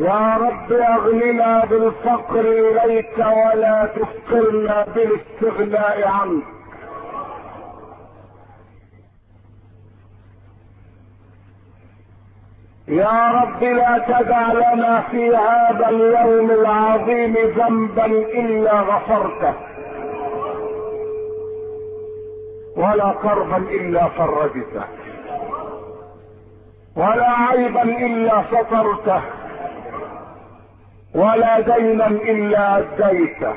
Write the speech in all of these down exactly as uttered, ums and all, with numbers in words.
يا رب اغننا بالفقر اليك ولا تفقرنا بالاستغناء عنك. يا رب لا تدع لنا في هذا اليوم العظيم ذنبا الا غفرته، ولا كربا الا فرجته، ولا عيبا الا سترته، ولا دينا الا اديته،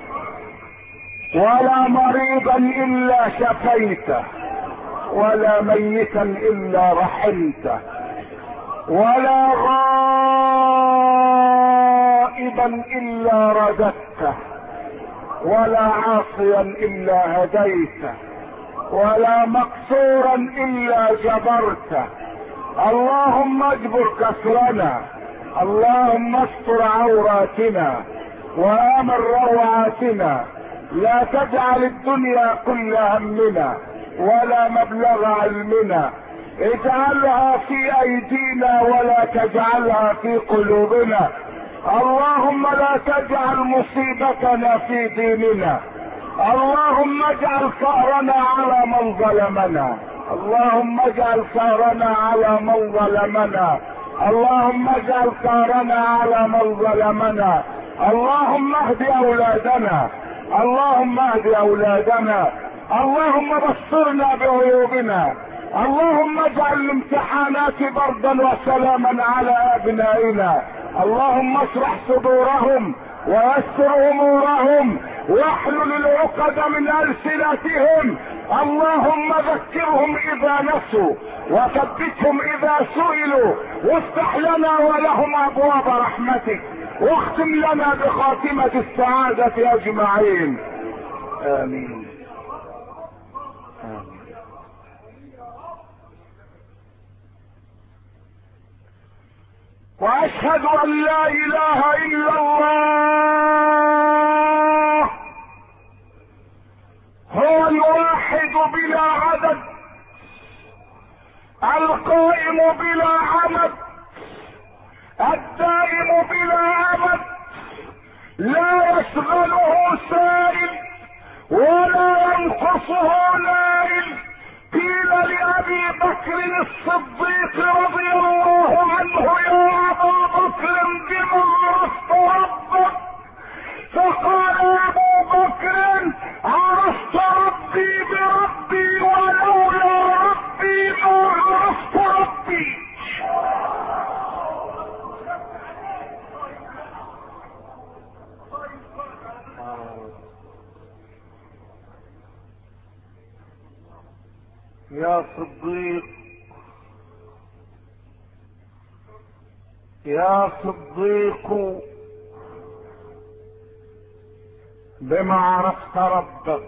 ولا مريضا الا شفيته، ولا ميتا الا رحمته، ولا غائبا الا رددته، ولا عاصيا الا هديته، ولا مكسورا الا جبرته. اللهم اجبر كسرنا، اللهم استر عوراتنا وامن روعاتنا. لا تجعل الدنيا كل همنا ولا مبلغ علمنا، اجعلها في ايدينا ولا تجعلها في قلوبنا. اللهم لا تجعل مصيبتنا في ديننا، اللهم اجعل ثأرنا على من ظلمنا، اللهم اجعل ثأرنا على من ظلمنا، اللهم اجعل ثأرنا على من ظلمنا. اللهم اهد اولادنا، اللهم اهد اولادنا، اللهم بصرنا بعيوبنا، اللهم اجعل الامتحانات بردا وسلاما على ابنائنا. اللهم اشرح صدورهم ويسر امورهم واحلل العقد من السنتهم. اللهم ذكرهم اذا نسوا وثبتهم اذا سئلوا، وافتح لنا ولهم ابواب رحمتك، واختم لنا بخاتمة السعادة اجمعين. امين آمين. واشهد ان لا اله الا الله هو الواحد بلا عدد، القائم بلا عمد، الدائم بلا ابد، لا يشغله سائل ولا ينقصه نائل. قيل لابي بكر الصديق رضي الله عنه: يا ابا بكر بما عرفت ربك؟ فقال ابو بكر: عرفت ربي بربي، ولولا ربي ما عرفت ربي. يا صديق، يا صديق، بما عرفت ربك.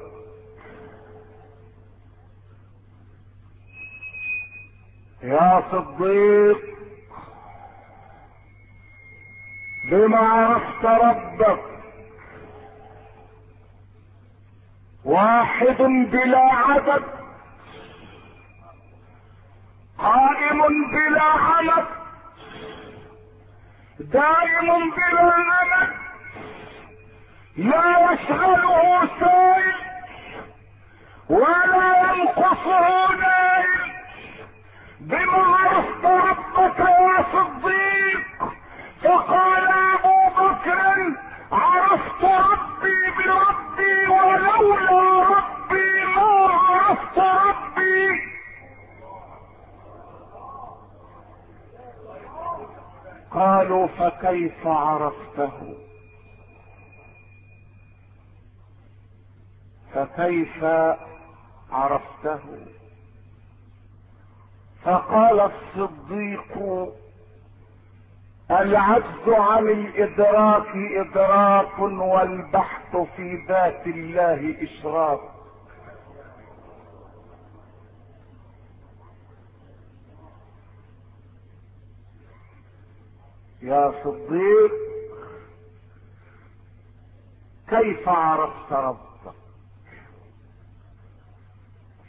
يا صديق، بما عرفت ربك. واحد بلا عدد، قائم بلا عمد، دائم بلا امد، لا يشغله سائل ولا ينقصه نائل. بما عرفت ربك يا صديق؟ فقال ابو بكر: عرفت ربي بربي، ولولا ربي ما عرفت ربي. قالوا: فكيف عرفته؟ فكيف عرفته؟ فقال الصديق: العجز عن الادراك ادراك، والبحث في ذات الله اشراك. يا صديق، كيف عرفت ربك؟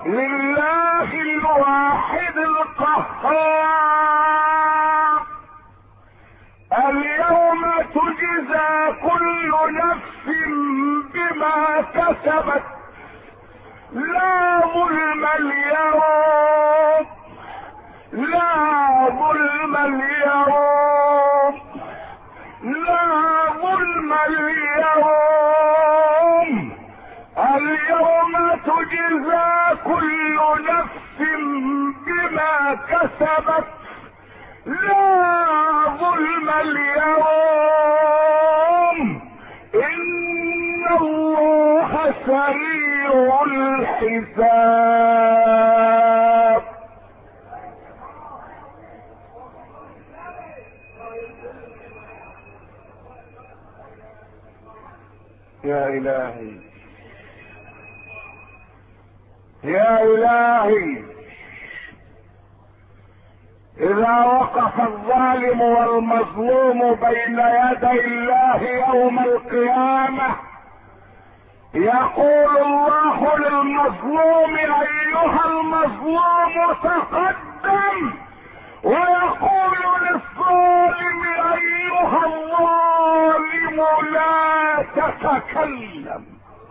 لله الواحد القهار. اليوم تجزى كل نفس بما كسبت، لا ظلم اليوم، لا ظلم اليوم، لا ظلم اليوم. اليوم تجزى كل نفس بما كسبت، لا ظلم اليوم. إن الله سريع الحساب. يا إلهي يا إلهي، إذا وقف الظالم والمظلوم بين يدي الله يوم القيامة يقول الله للمظلوم أيها المظلوم تقدم، ويقول للظالم أيها الظالم لا تتكلم.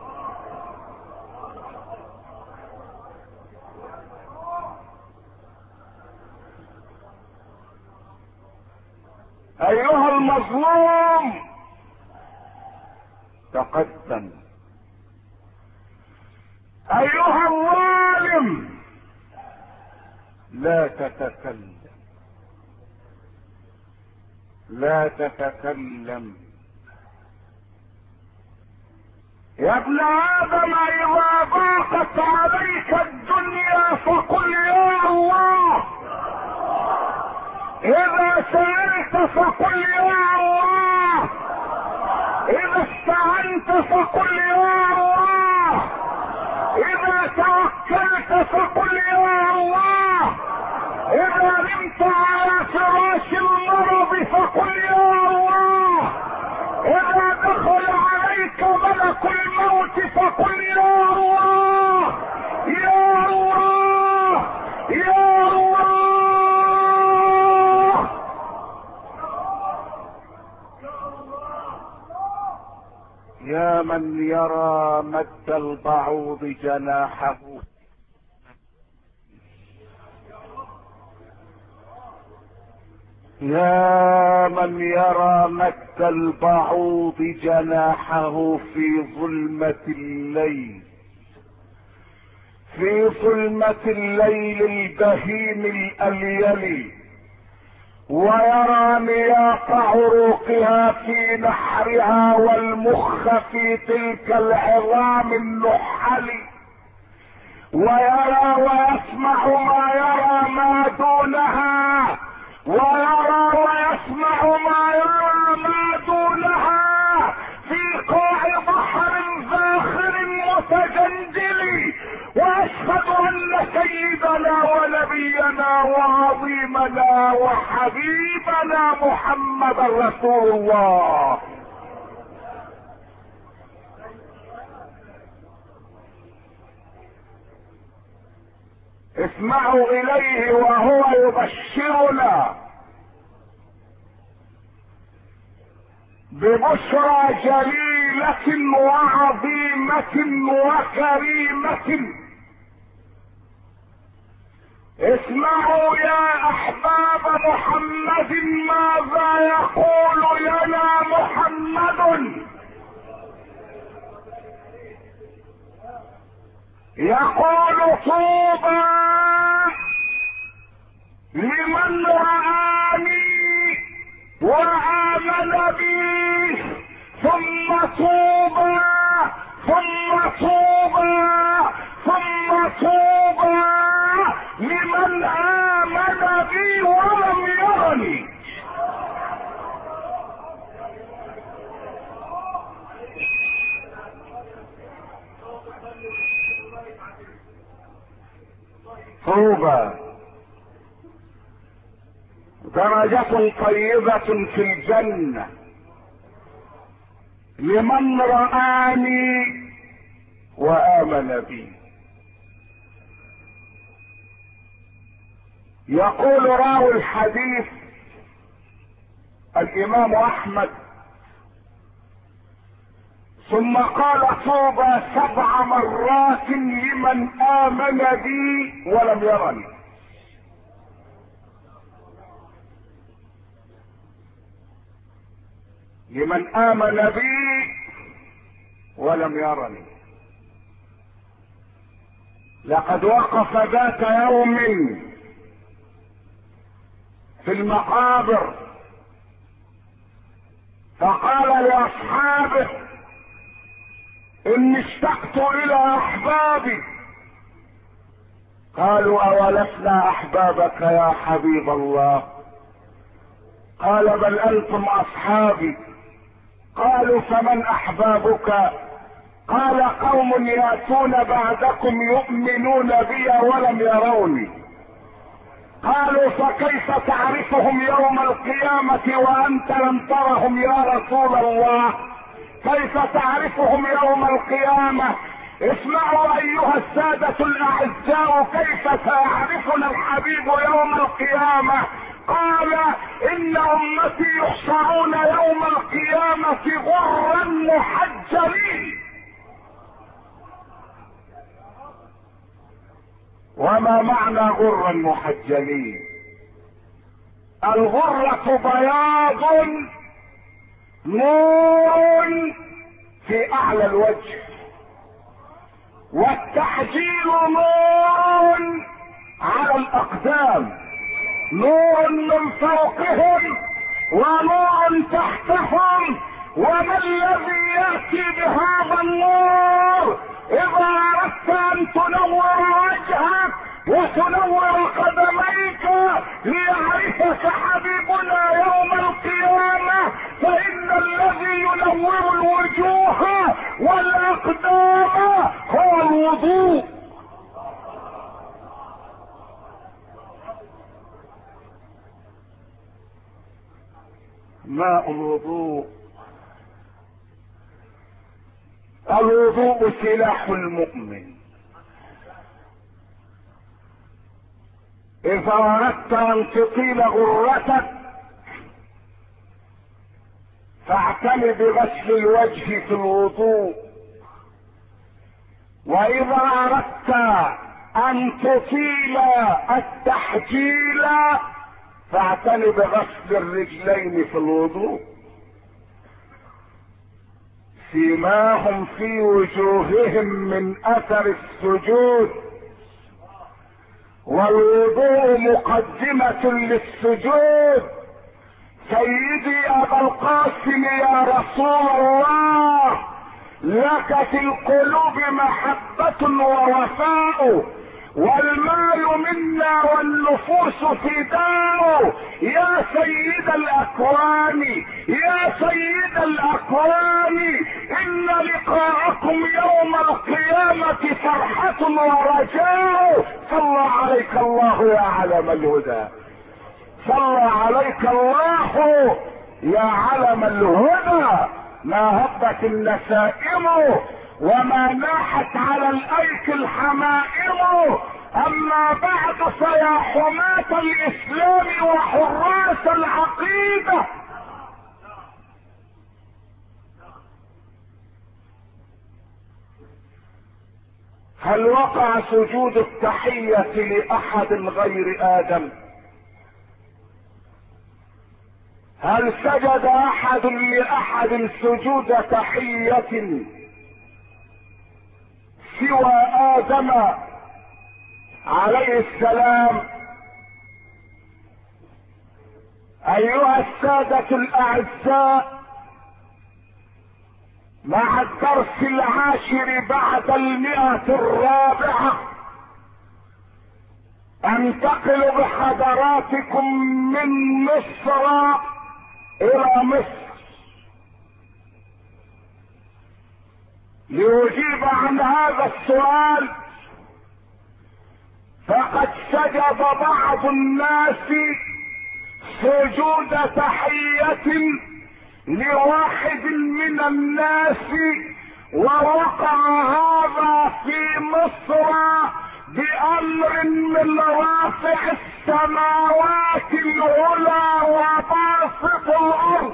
أيها المظلوم تقدم، أيها الظالم لا تتكلم، لا تتكلم. يا ابن آدم إذا ضاقت عليك الدنيا فقل يا الله، إذا سألت فقل يا الله، إذا استعنت فقل يا الله، إذا توكلت فقل يا الله، إذا نمت على فراش المرض فقل يا الله، إذا دخل عليك ملك الموت فقل يا الله، يا الله، يا الله. يا من يرى مد البعوض جناحه، يا من يرى مد البعوض جناحه في ظلمة الليل، في ظلمة الليل البهيم الأليل، ويرى نياط عروقها في نحرها والمخ في تلك العظام النحل، ويرى ويسمع ما يرى ما دونها، ويرى ويسمع ما يرى ما دونها في قاع بحر زاخر متجندل. واشهد ان سيدنا ونبينا وعظيمنا وحبيبنا محمد رسول الله. اسمعوا اليه وهو يبشرنا ببشرى جليلة وعظيمة وكريمة. اسمعوا يا احباب محمد ماذا يقول لنا محمد. يقول طوبى لمن رآني وآمن بي، ثم طوبى ثم طوبى ثم طوبى لمن آمن بي ولم يرني. طوبى درجة طيبة في الجنة لمن رآني وآمن بي. يقول راوي الحديث الامام احمد: ثم قال: طوبى سبع مرات لمن امن بي ولم يرني. لمن امن بي ولم يرني. لقد وقف ذات يوم في المقابر فقال لاصحابه: اني اشتقت الى احبابي. قالوا: اولسنا احبابك يا حبيب الله؟ قال: بل انتم اصحابي. قالوا: فمن احبابك؟ قال: قوم ياتون بعدكم يؤمنون بي ولم يروني. قالوا: فكيف تعرفهم يوم القيامة وانت لم ترهم يا رسول الله؟ كيف تعرفهم يوم القيامة؟ اسمعوا ايها السادة الاعزاء كيف سيعرفنا الحبيب يوم القيامة. قال: ان امتي يحشرون يوم القيامة غرا محجلين. وما معنى غرا محجلين؟ الغرة بياض نور في اعلى الوجه، والتحجيل نور على الاقدام، نور من فوقهم ونور تحتهم. وما الذي ياتي بهذا النور؟ اذا اردت ان تنور وجهك وتنور قدميك ليعرفك حبيبنا يوم القيامة، فان الذي ينور الوجوه والاقدام هو الوضوء. ماء الوضوء. الوضوء سلاح المؤمن. اذا اردت ان تطيل غرتك فاعتني بغسل الوجه في الوضوء، واذا اردت ان تطيل التحجيل فاعتني بغسل الرجلين في الوضوء. سيماهم في وجوههم من اثر السجود، والوضوء مقدمة للسجود. سيدي ابا القاسم يا رسول الله، لك في القلوب محبة ووفاء، والمال منا والنفوس فداء. يا سيد الاكوان يا سيد الاكوان، ان لقاءكم يوم القيامة فرحة ورجاء. صلى عليك الله يا علم الهدى، صلى عليك الله يا علم الهدى. ما هبت النسائم وما ناحت على الايك الحمائم. اما بعد فيا حماة الاسلام وحراس العقيدة، هل وقع سجود التحية لاحد غير ادم؟ هل سجد احد لاحد سجود تحية سوى ادم عليه السلام؟ ايها السادة الاعزاء، مع الدرس العاشر بعد المئة الرابعة انتقل بحضراتكم من مصر الى مصر ليجيب عن هذا السؤال. فقد سجد بعض الناس سجود تحية لواحد من الناس، ووقع هذا في مصر بامر من رافع السماوات العلى وباسط الارض.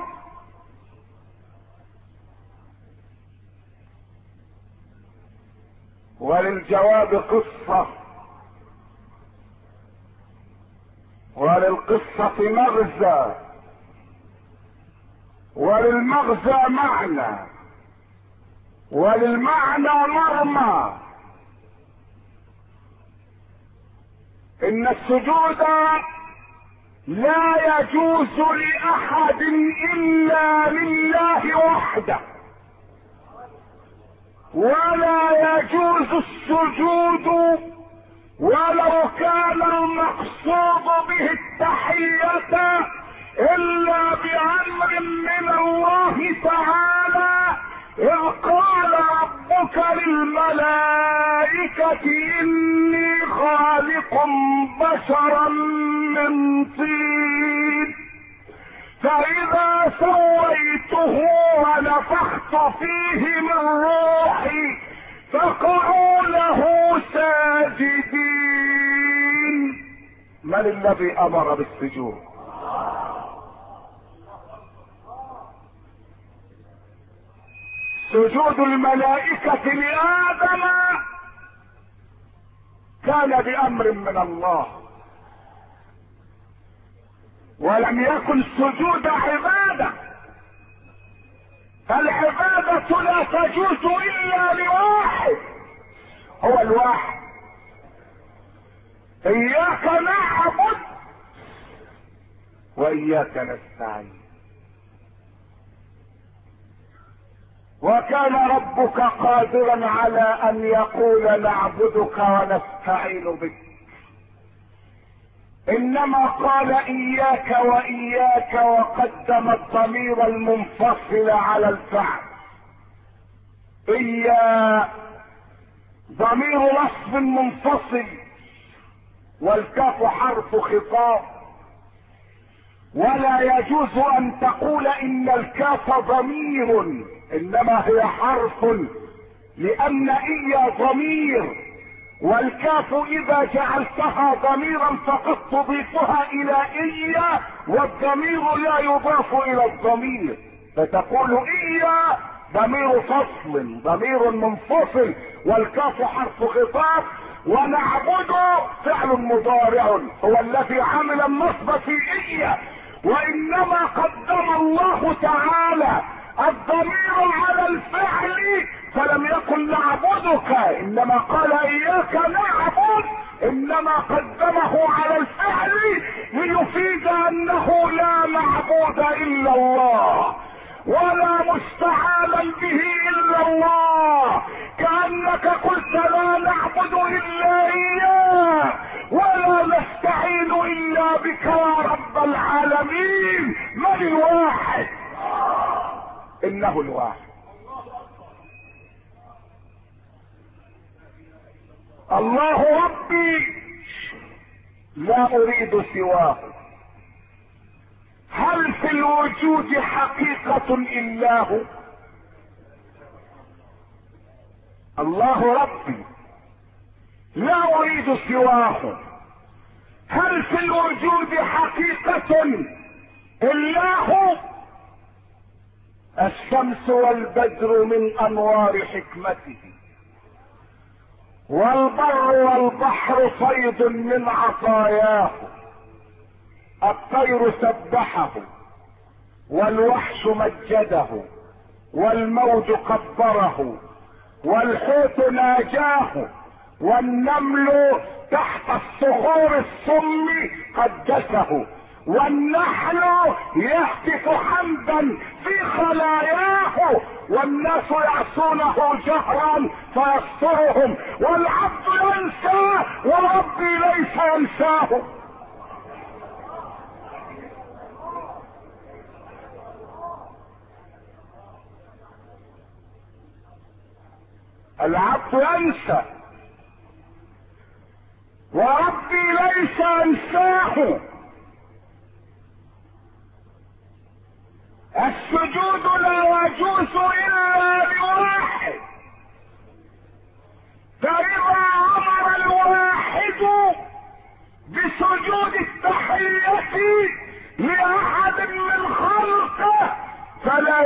وللجواب قصة، وللقصة مغزى، وللمغزى معنى، وللمعنى مرمى. ان السجود لا يجوز لاحد الا لله وحده، ولا يجوز السجود ولو كان المقصود به التحية الا بامر من الله تعالى، اذ قال ربك للملائكة اني خالق بشرا من طين فاذا سويته ونفخت فيه من روحي فقعوا له ساجدين. من الذي امر بالسجود؟ سجود الملائكة لآدم كان بأمر من الله، ولم يكن سجود عبادة. العبادة لا تجوز إلا لواحد، هو الواحد. إياك نعبد وإياك نستعين. وكان ربك قادرا على ان يقول نعبدك ونستعين بك، انما قال اياك واياك وقدم الضمير المنفصل على الفعل. ايا ضمير لفظ منفصل، والكاف حرف خطاب، ولا يجوز ان تقول ان الكاف ضمير، انما هي حرف، لان ايا ضمير، والكاف اذا جعلتها ضميرا فقد تضيفها الى ايا، والضمير لا يضاف الى الضمير، فتقول ايا ضمير فصل ضمير منفصل، والكاف حرف خطاب، ونعبد فعل مضارع هو الذي عمل النصب في ايا. وانما قدم الله تعالى الضمير على الفعل، فلم يقل نعبدك، انما قال اياك نعبد، انما قدمه على الفعل ليفيد انه لا معبود الا الله، ولا مستعانا به الا الله، كأنك قلت لا نعبد الا اياه ولا نستعين الا بك يا رب العالمين. من الواحد؟ انه الواحد. الله ربي لا اريد سواه. هل في الوجود حقيقة الا هو؟ الله ربي لا اريد سواه. هل في الوجود حقيقة الا هو؟ الشمس والبدر من انوار حكمته، والبر والبحر صيد من عطاياه، الطير سبحه والوحش مجده، والموج كبره، والحوت ناجاه، والنمل تحت الصخور السم قدسه، والنحل يهتف حمدا في خلاياه، والناس يعصونه جهرا فيسترهم، والعبد ينسى وربي ليس ينساه. العبد ينسى وربي ليس ينساه. السجود لا يجوز الا لواحد، فاذا امر الواحد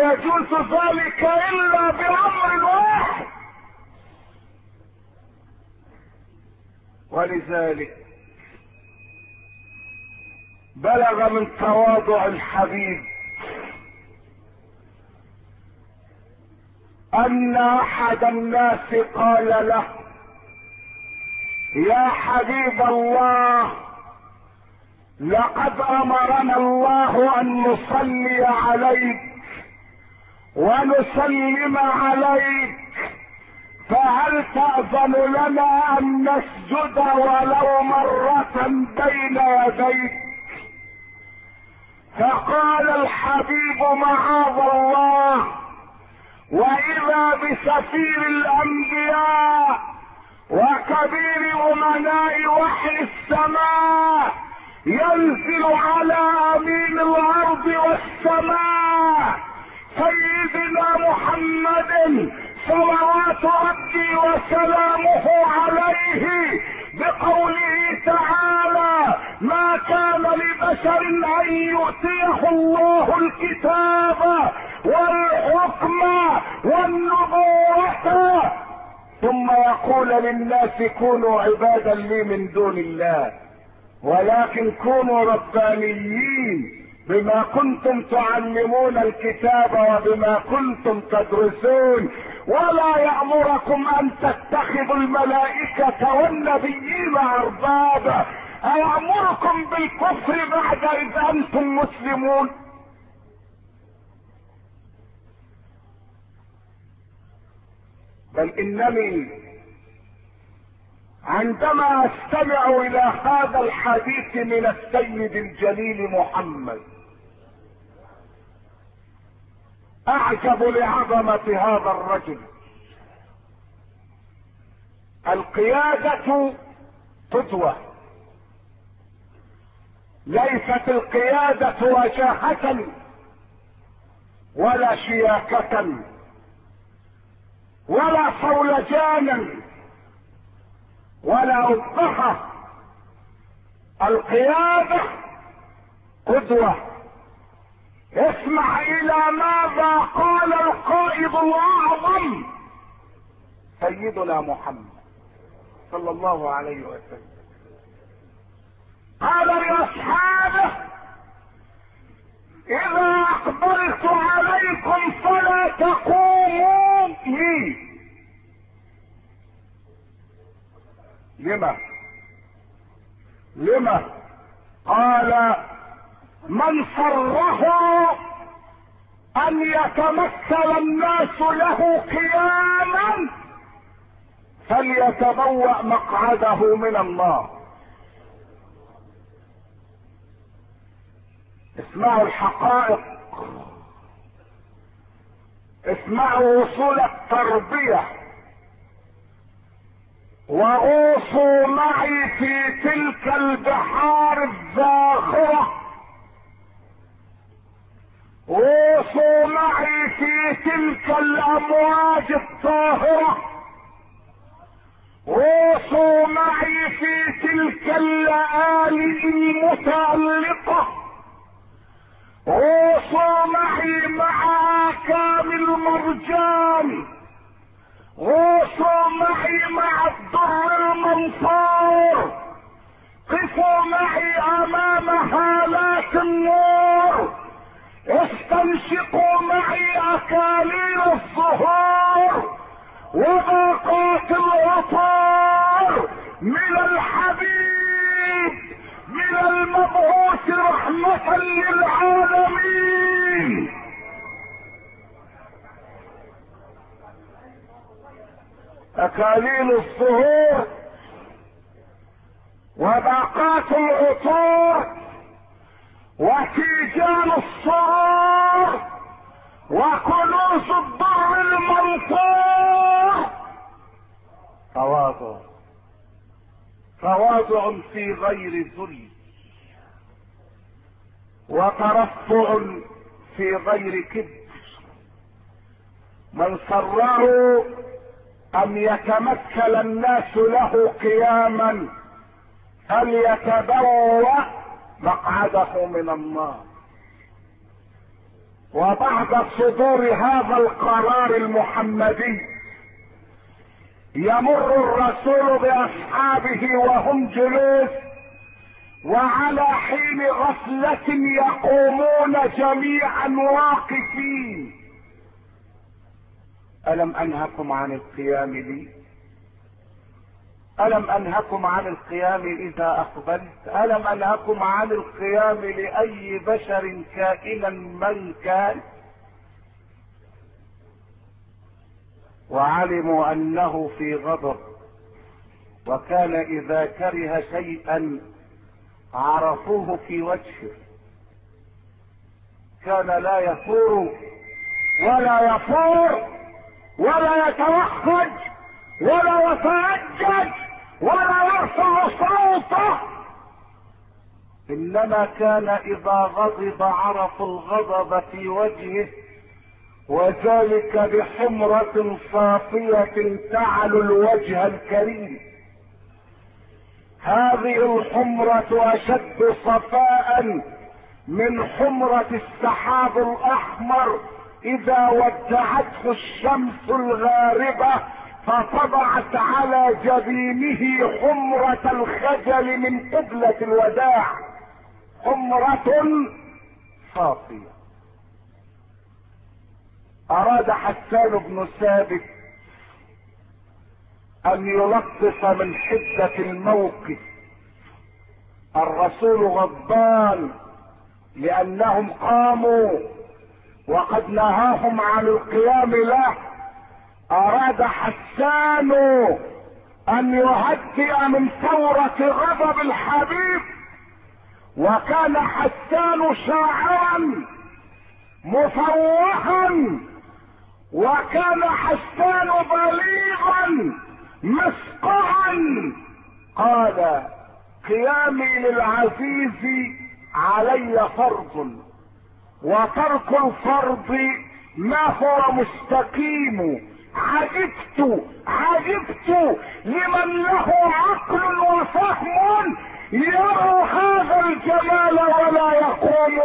يجوز ذلك الا بامر واحد. ولذلك بلغ من تواضع الحبيب ان احد الناس قال له: يا حبيب الله، لقد امرنا الله ان نصلي عليك ونسلم عليك، فهل تأذن لنا ان نسجد ولو مرة بين يديك؟ فقال الحبيب: معاذ الله، واذا بسفير الانبياء وكبير امناء وحي السماء ينزل على امين الارض والسماء سيدنا محمد صلوات ربي وسلامه عليه بقوله تعالى: ما كان لبشر ان يؤتيه الله الكتاب والحكم والنبوة ثم يقول للناس كونوا عبادا لي من دون الله، ولكن كونوا ربانيين بما كنتم تعلمون الكتاب وبما كنتم تدرسون، ولا يأمركم ان تتخذوا الملائكة والنبيين اربابا، أيأمركم بالكفر بعد اذ انتم مسلمون؟ بل انني عندما استمع الى هذا الحديث من السيد الجليل محمد اعجب لعظمة هذا الرجل. القيادة قدوة، ليست القيادة وجاهة ولا شياكة ولا صولجانا ولا أبهة. القيادة قدوة. اسمع الى ماذا قال القائد الاعظم سيدنا محمد صلى الله عليه وسلم. قال لاصحابه: اذا اقبلت عليكم فلا تقوموا لي. لما لما قال: من سره ان يتمثل الناس له قياما فليتبوأ مقعده من النار. اسمعوا الحقائق، اسمعوا وصول التربية، وغوصوا معي في تلك البحار الزاخرة، غوصوا معي في تلك الامواج الطاهرة، غوصوا معي في تلك اللآلئ المتألقة، غوصوا معي مع آكام المرجان، غوصوا معي مع الدر المنصور، قفوا معي امام هالات النور، استنشقوا معي اكاليل الزهور وباقات العطور من الحبيب، من المبعوث رحمة للعالمين. اكاليل الزهور وباقات العطور وتيجان الصهور وكنوز الضر المنصور. تواضع، تواضع في غير ذل، وترفع في غير كبر. من سره ان يتمثل الناس له قياما فليتبوأ مقعده من النار. وبعد صدور هذا القرار المحمدي يمر الرسول باصحابه وهم جلوس، وعلى حين غفلة يقومون جميعا واقفين. ألم أنهكم عن القيام لي؟ ألم أنهكم عن القيام إذا أقبلت؟ ألم أنهكم عن القيام لأي بشر كائنا من كان؟ وعلموا أنه في غضب، وكان إذا كره شيئا عرفوه في وجهه، كان لا يثور ولا يفور ولا يتوخج ولا يتأجج ولا يرفع صوته، انما كان اذا غضب عرفوا الغضب في وجهه، وذلك بحمرة صافية تعلو الوجه الكريم. هذه الحمرة اشد صفاء من حمرة السحاب الاحمر اذا ودعته الشمس الغاربة فطبعت على جبينه حمرة الخجل من قبلة الوداع، حمرة صافية. اراد حسان بن ثابت ان يلطف من حدة الموقف. الرسول غضبان لانهم قاموا وقد نهاهم عن القيام له. اراد حسان ان يهدئ من ثورة غضب الحبيب، وكان حسان شاعرا مفوها، وكان حسان بليغا مسقعا. قال: قيامي للعزيز علي فرض، وترك الفرض ما هو مستقيم. عجبت عجبت لمن له عقل وفهم يرى هذا الجمال ولا يقوم.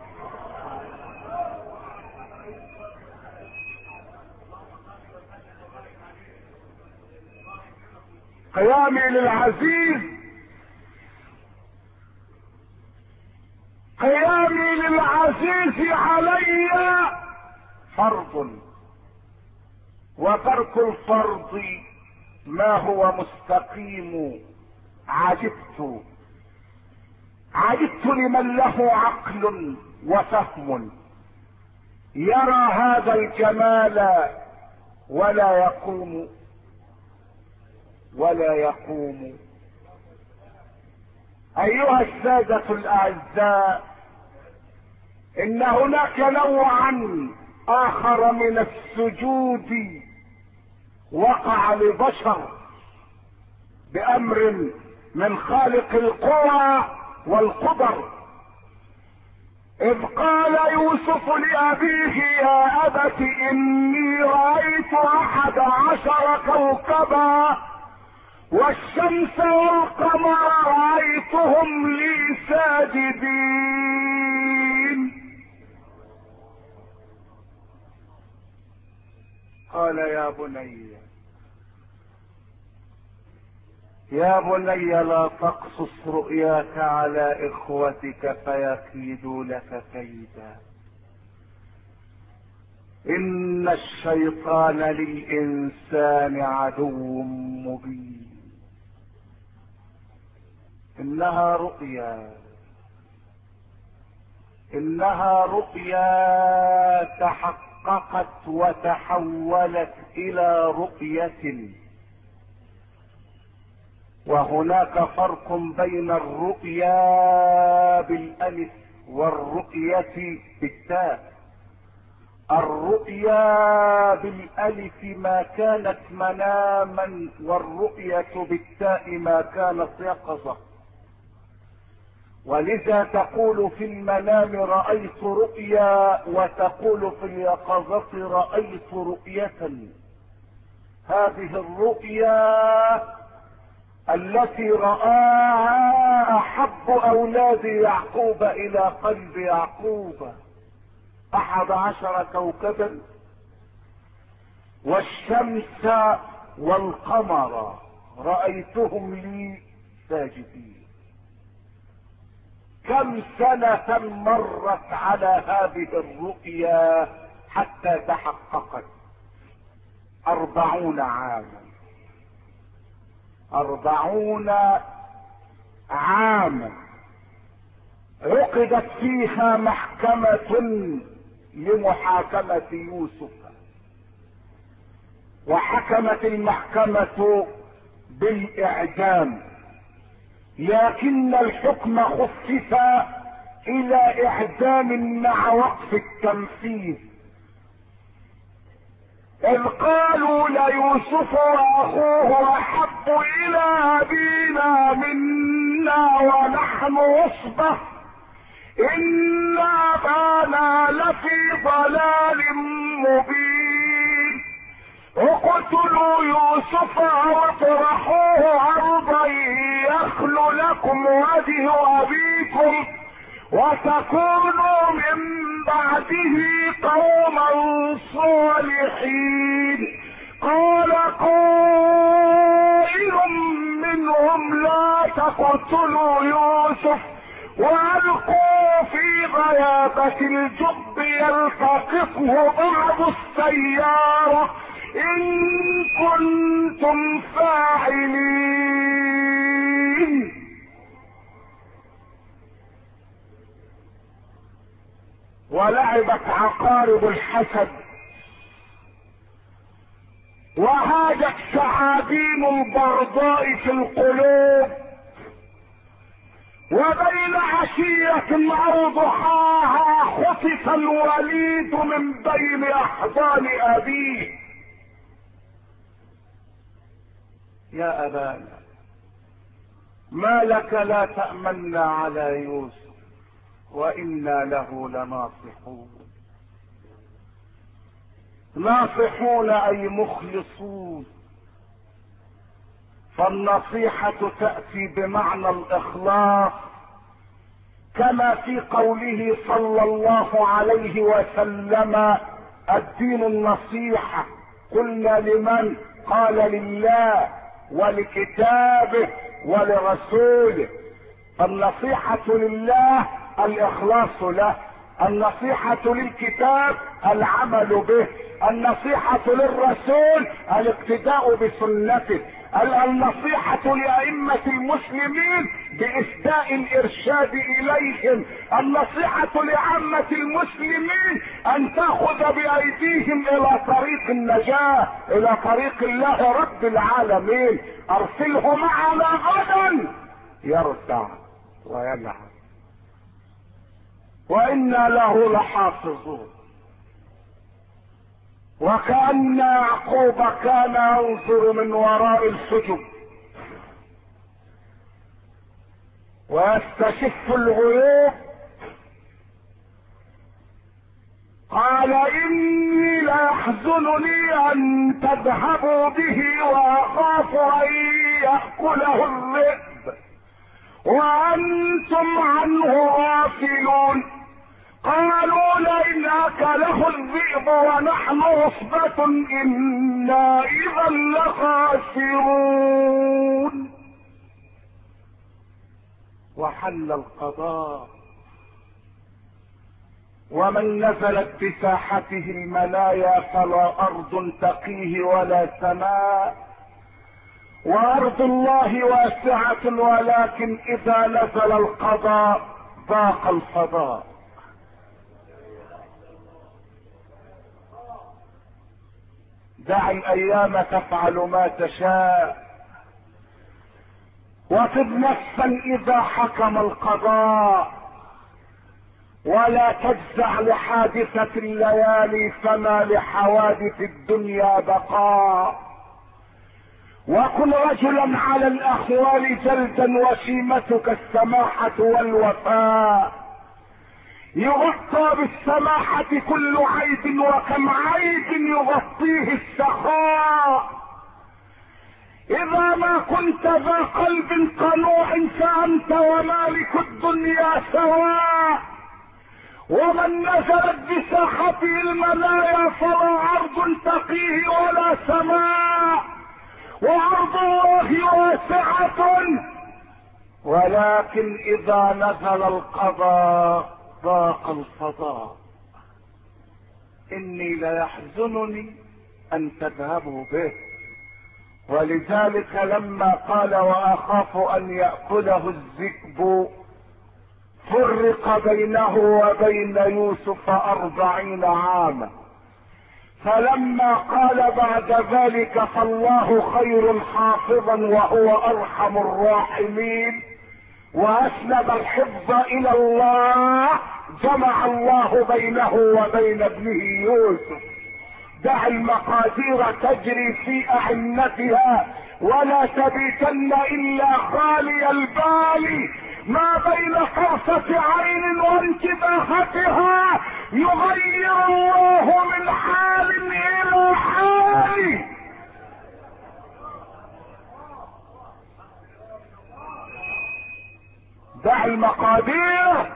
قيامي للعزيز، قيامي للعزيز علي فرض، وترك الفرض ما هو مستقيم. عجبت عجبت لمن له عقل وفهم يرى هذا الجمال ولا يقوم ولا يقوم. ايها السادة الاعزاء، ان هناك نوعا اخر من السجود وقع لبشر بامر من خالق القوى والقدر، اذ قال يوسف لابيه: يا ابت اني رايت احد عشر كوكبا والشمس والقمر رايتهم لي ساجدين. قال: يا بني يا بني لا تقصص رؤياك على اخوتك فيكيدوا لك كيدا، ان الشيطان للانسان عدو مبين. انها رؤيا انها رؤيا تحققت وتحولت الى رؤية، وهناك فرق بين الرؤيا بالالف والرؤية بالتاء. الرؤيا بالالف ما كانت مناما، والرؤية بالتاء ما كانت يقظة. ولذا تقول في المنام رأيت رؤيا، وتقول في اليقظة رأيت رؤية. هذه الرؤيا التي رآها احب اولاد يعقوب الى قلب يعقوب، احد عشر كوكبا والشمس والقمر رأيتهم لي ساجدين. كم سنة مرت على هذه الرؤيا حتى تحققت؟ أربعون عاما. أربعون عاما عقدت فيها محكمة لمحاكمة يوسف، وحكمت المحكمة بالإعدام، لكن الحكم خفف إلى إعدام مع وقف التنفيذ. إذ قالوا ليوسف وأخوه أحب إلى أبينا منا ونحن عصبة إن أبانا لفي ضلال مبين. اقتلوا يوسف أو اطرحوه أرضا يخل لكم وجه أبيكم وتكونوا من بعده قوما صالحين. قال قائل منهم لا تقتلوا يوسف وألقوا في غيابة الجب يلتقطه بعض السيارة إن كنتم فاعلين. ولعبت عقارب الحسد وهاجت ثعابين البغضاء في القلوب، وبين عشية أو ضحاها خطف الوليد من بين أحضان أبيه. يا أبانا ما لك لا تأمنا على يوسف وإنا له لناصحون. ناصحون أي مخلصون، فالنصيحة تأتي بمعنى الإخلاص كما في قوله صلى الله عليه وسلم الدين النصيحة. قلنا لمن؟ قال لله ولكتابه ولرسوله. النصيحة لله الإخلاص له، النصيحة للكتاب العمل به، النصيحة للرسول الاقتداء بسنته، النصيحة لأئمة المسلمين بإسداء الإرشاد إليهم، النصيحة لعامة المسلمين أن تأخذ بأيديهم إلى طريق النجاة، إلى طريق الله رب العالمين. أرسله معنا غدا يرتع ويلعب وإنا له لحافظون. وكأن يعقوب كان ينظر من وراء الحجب ويستشف الغيوب. قال إني ليحزنني أن تذهبوا به وأخاف أن يأكله الذئب وأنتم عنه غافلون. قالوا لئن أكله الذئب ونحن عصبة إنا إذا لخاسرون. وحل القضاء، ومن نزلت بساحته المنايا فلا أرض تقيه ولا سماء، وأرض الله واسعة ولكن إذا نزل القضاء ضاق الفضاء. دع الأيام تفعل ما تشاء وطب نفسا إذا حكم القضاء، ولا تجزع لحادثة الليالي فما لحوادث الدنيا بقاء. وكن رجلا على الأحوال جلدا وشيمتك السماحة والوفاء. يغطى بالسماحة كل عيب وكم عيب يغطيه السخاء. إذا ما كنت ذا قلب قنوع فأنت ومالك الدنيا سواء، ومن نزلت بساحته المنايا فلا عرض تقيه ولا سماء، وعرض الله واسعة، ولكن اذا نزل القضاء ضاق الفضاء. اني ليحزنني ان تذهبوا به، ولذلك لما قال واخاف ان يأكله الذئب فرق بينه وبين يوسف أربعين عاما، فلما قال بعد ذلك فالله خير حافظا وهو أرحم الراحمين وأسلم الحفظ إلى الله، جمع الله بينه وبين ابنه يوسف. دع المقادير تجري في أعنتها ولا تبيتن إلا خالي البال، ما بين طرفة عين وانتباهتها يغير الله من حال إلى حال. دع المقادير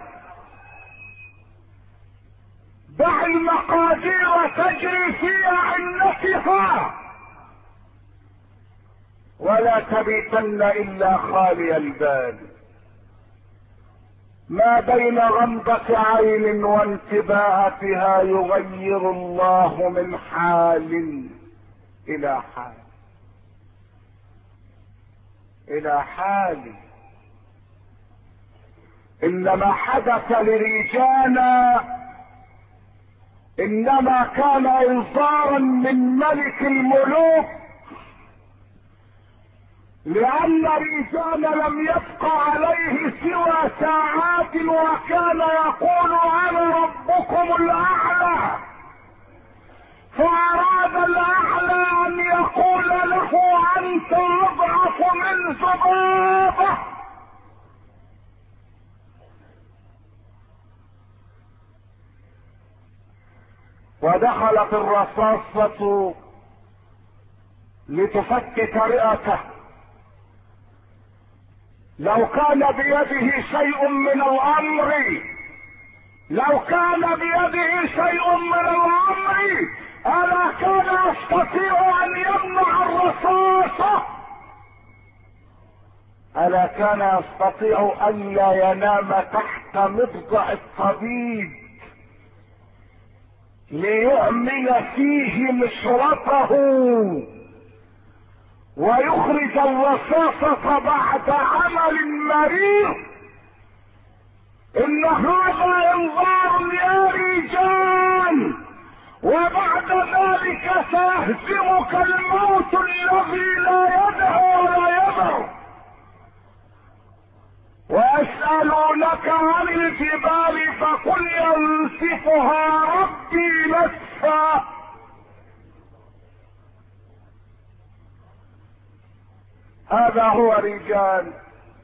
دع المقادير تجري في أعنتها ولا تبيتن إلا خالي البال، ما بين غمضة عين وانتباهتها يغير الله من حال إلى حال إلى حال. إنما حدث لرجانا إنما كان إنذارا من ملك الملوك، لأن رجال لم يبق عليه سوى ساعات وكان يقول أنا ربكم الأعلى، فأراد الأعلى أن يقول له أنت أضعف من ذبابة. ودخلت الرصاصة لتفكك رئته. لو كان بيده شيء من الامر لو كان بيده شيء من الامر الا كان يستطيع ان يمنع الرصاصة، الا كان يستطيع ان لا ينام تحت مضجع الطبيب ليعمل فيه مشرطه ويخرج الرصاصة بعد عمل مريض. ان هذا انذار يا رجال، وبعد ذلك سيهزمك الموت الذي لا يدعو ولا يضر. ويسألونك عن الجبال فقل ينسفها ربي نسفا. هذا هو رجال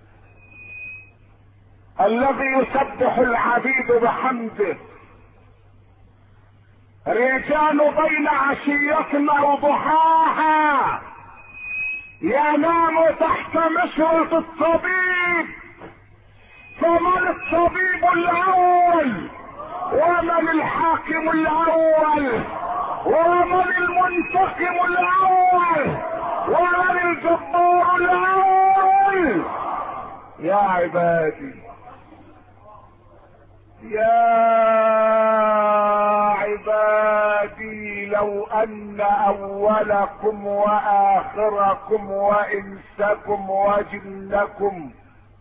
الذي يسبح العبيد بحمده، رجال بين عشية او ضحاها ينام تحت مشرط الطبيب. فمن الطبيب الاول ومن الحاكم الاول ومن المنتقم الاول ومن الجبار الاول؟ يا عبادي يا عبادي لو ان اولكم واخركم وانسكم وجنكم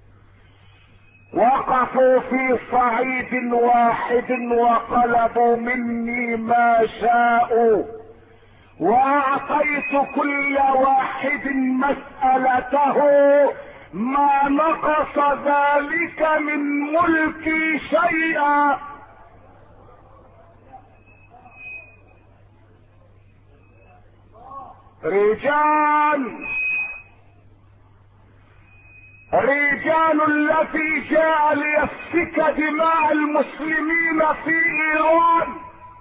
وقفوا في صعيد واحد وطلبوا مني ما شاءوا واعطيت كل واحد مسألته ما نقص ذلك من ملكي شيئا. رجال رجال الذي جاء ليسفك دماء المسلمين في ايران،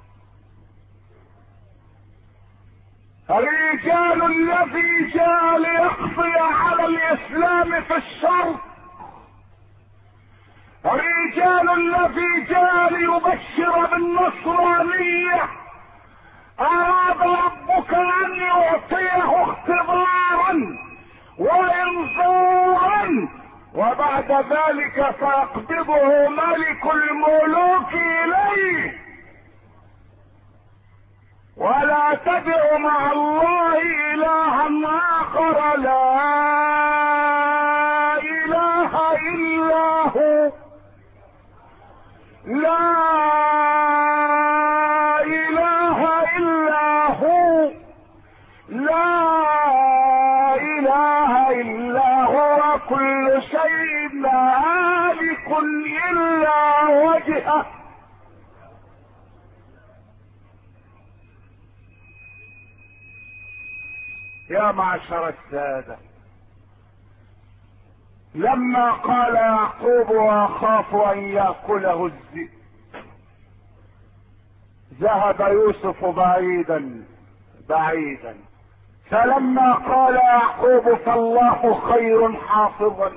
رجال الذي جاء ليقضي على الاسلام في الشرق، رجال الرجال يبشر بالنصرانية اراد ربك ان يعطيه اختبارا وانذارا، وبعد ذلك سيقبضه ملك الملوك اليه. ولا تدع مع الله الها اخر لا اله الا هو، لا اله الا هو، لا اله الا هو، كل شيء هالك الا وجهه. يا معشر السادة، لما قال يعقوب واخاف ان يأكله الذئب ذهب يوسف بعيدا بعيدا، فلما قال يعقوب فالله خير حافظا،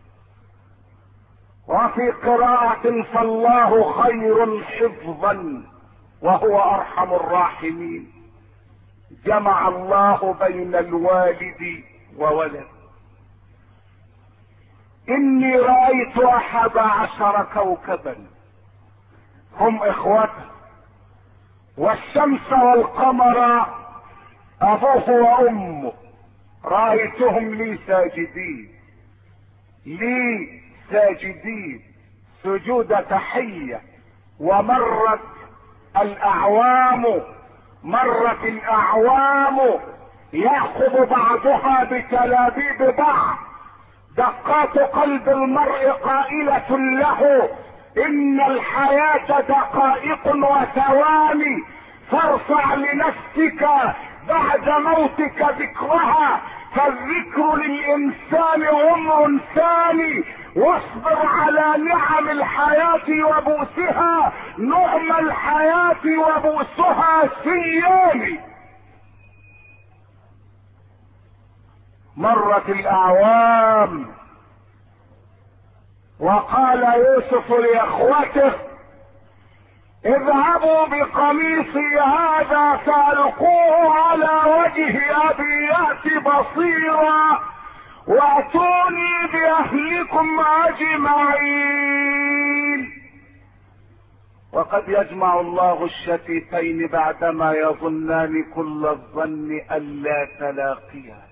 وفي قراءة فالله خير حفظا وهو ارحم الراحمين، جمع الله بين الوالد وولد. اني رأيت احد عشر كوكبا هم اخوته، والشمس والقمر ابوه وامه، رأيتهم لي ساجدين، لي ساجدين سجود تحية. ومرت الاعوام مرت الاعوام ياخذ بعضها بتلابيب بعض، دقات قلب المرء قائلة له ان الحياة دقائق وثواني، فارفع لنفسك بعد موتك ذكرها، فالذكر للانسان عمر ثاني، واصبر على نعم الحياة وبؤسها، نعم الحياة وبؤسها سيان. مرت الاعوام وقال يوسف لاخوته اذهبوا بقميصي هذا فالقوه على وجه ابي يأت بصيرا واتوني باهلكم اجمعين. وقد يجمع الله الشتيتين بعدما يظنان كل الظن الا تلاقيا.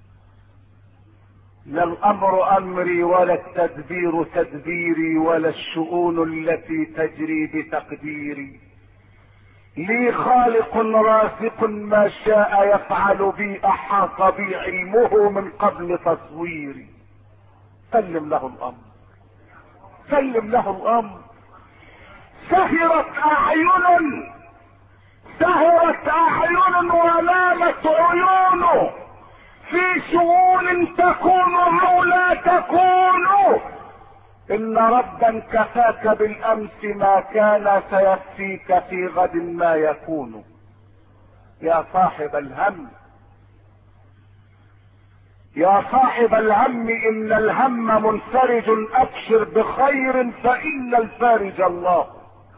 لا الامر امري ولا التدبير تدبيري ولا الشؤون التي تجري بتقديري، لي خالق رازق ما شاء يفعل بي، احاط بي علمه من قبل تصويري. سلم له الامر، سلم له الامر. سهرت اعين سهرت اعين ونامت عيون في شؤون تكون او لا تكون، ان ربا كفاك بالامس ما كان سيكفيك في غد ما يكون. يا صاحب الهم يا صاحب الهم ان الهم منفرج، ابشر بخير فان الفارج الله.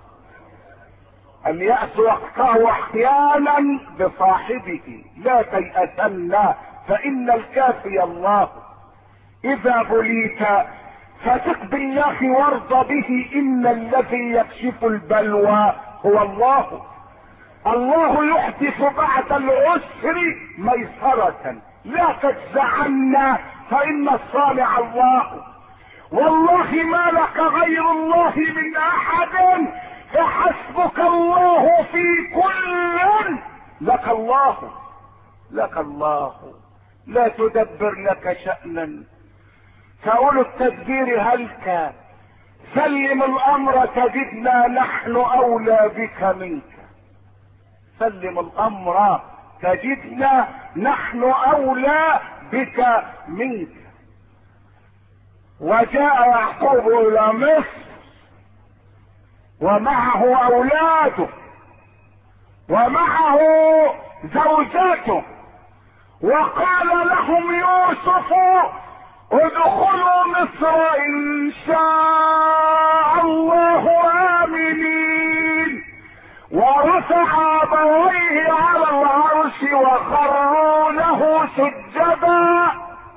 اليأس يقطع احيانا بصاحبه، لا تيأسن فان الكافي الله. اذا بليت فثق بالله وارض به، ان الذي يكشف البلوى هو الله. الله يحدث بعد العسر ميسرة، لا تجزعن فان الصانع الله. والله ما لك غير الله من احد، فحسبك الله في كل. لك الله لك الله لا تدبر لك شأنا، فأولو التدبير هلك، سلم الامر تجدنا نحن اولى بك منك. سلم الامر تجدنا نحن اولى بك منك. وجاء يعقوب الى مصر ومعه اولاده ومعه زوجاته، وقال لهم يوسف ادخلوا مصر ان شاء الله امنين. ورفع ابويه على العرش وخروا له سجدا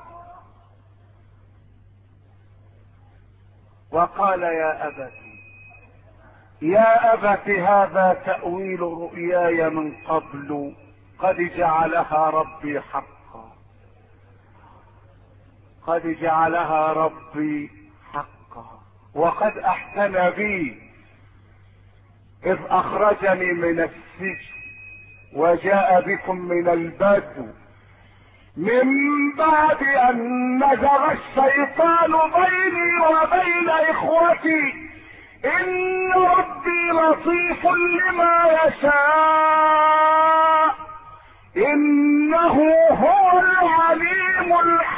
وقال يا ابت يا ابت هذا تأويل رؤياي من قبل قد جعلها ربي حقا قد جعلها ربي حقا وقد احسن بي اذ اخرجني من السجن وجاء بكم من البدو من بعد ان نزغ الشيطان بيني وبين اخوتي ان ربي لطيف لما يشاء انه هو العليم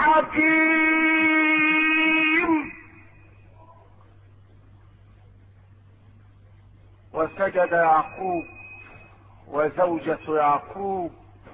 الحكيم. وسجد يعقوب وزوجة يعقوب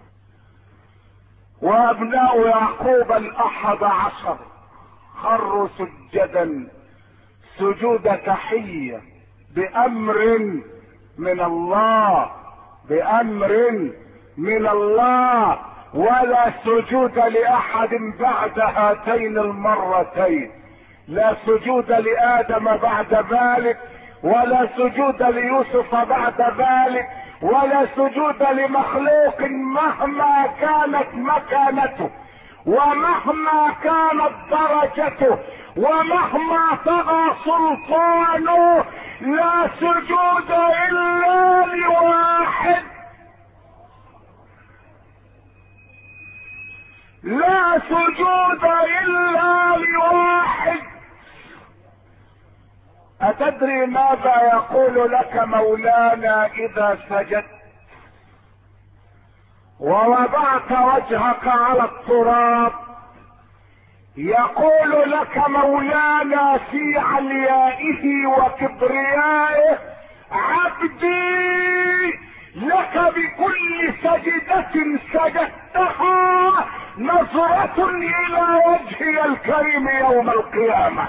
وابناء يعقوب الاحد عشر خروا سجدا سجود تحية بامر من الله بامر من الله ولا سجود لاحد بعد هاتين المرتين. لا سجود لادم بعد ذلك ولا سجود ليوسف بعد ذلك ولا سجود لمخلوق مهما كانت مكانته ومهما كانت درجته ومهما طغى سلطانه. لا سجود الا لواحد لا سجود الا لواحد. اتدري ماذا يقول لك مولانا اذا سجدت ووضعت وجهك على التراب؟ يقول لك مولانا في عليائه وكبريائه عبدي لك بكل سجدة سجدتها نظرة الى وجهي الكريم يوم القيامة.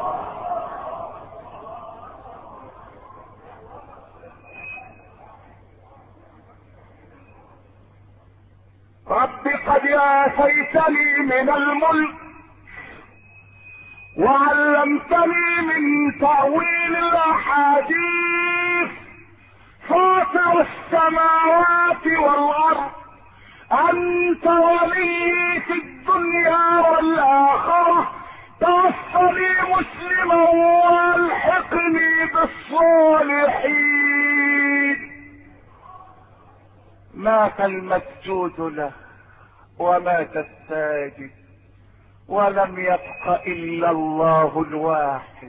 رب قد آتيتني من الملك وعلمتني من تأويل الاحاديث فاطر السماوات والارض انت ولي في الدنيا والاخرة توفني مسلما والحقني بالصالحين. مات المسجود له ومات الساجد ولم يبق الا الله الواحد.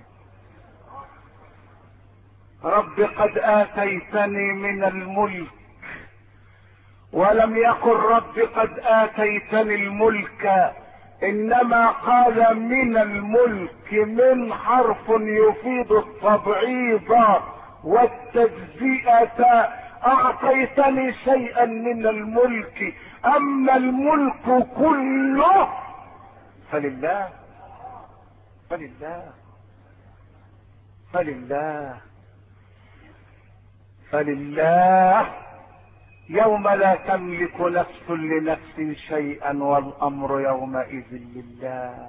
رب قد اتيتني من الملك ولم يقل رب قد اتيتني الملك انما قال من الملك من حرف يفيد التبعيض والتجزئة. اعطيتني شيئا من الملك اما الملك كله فلله فلله فلله فلله يوم لا تملك نفس لنفس شيئا والامر يومئذ لله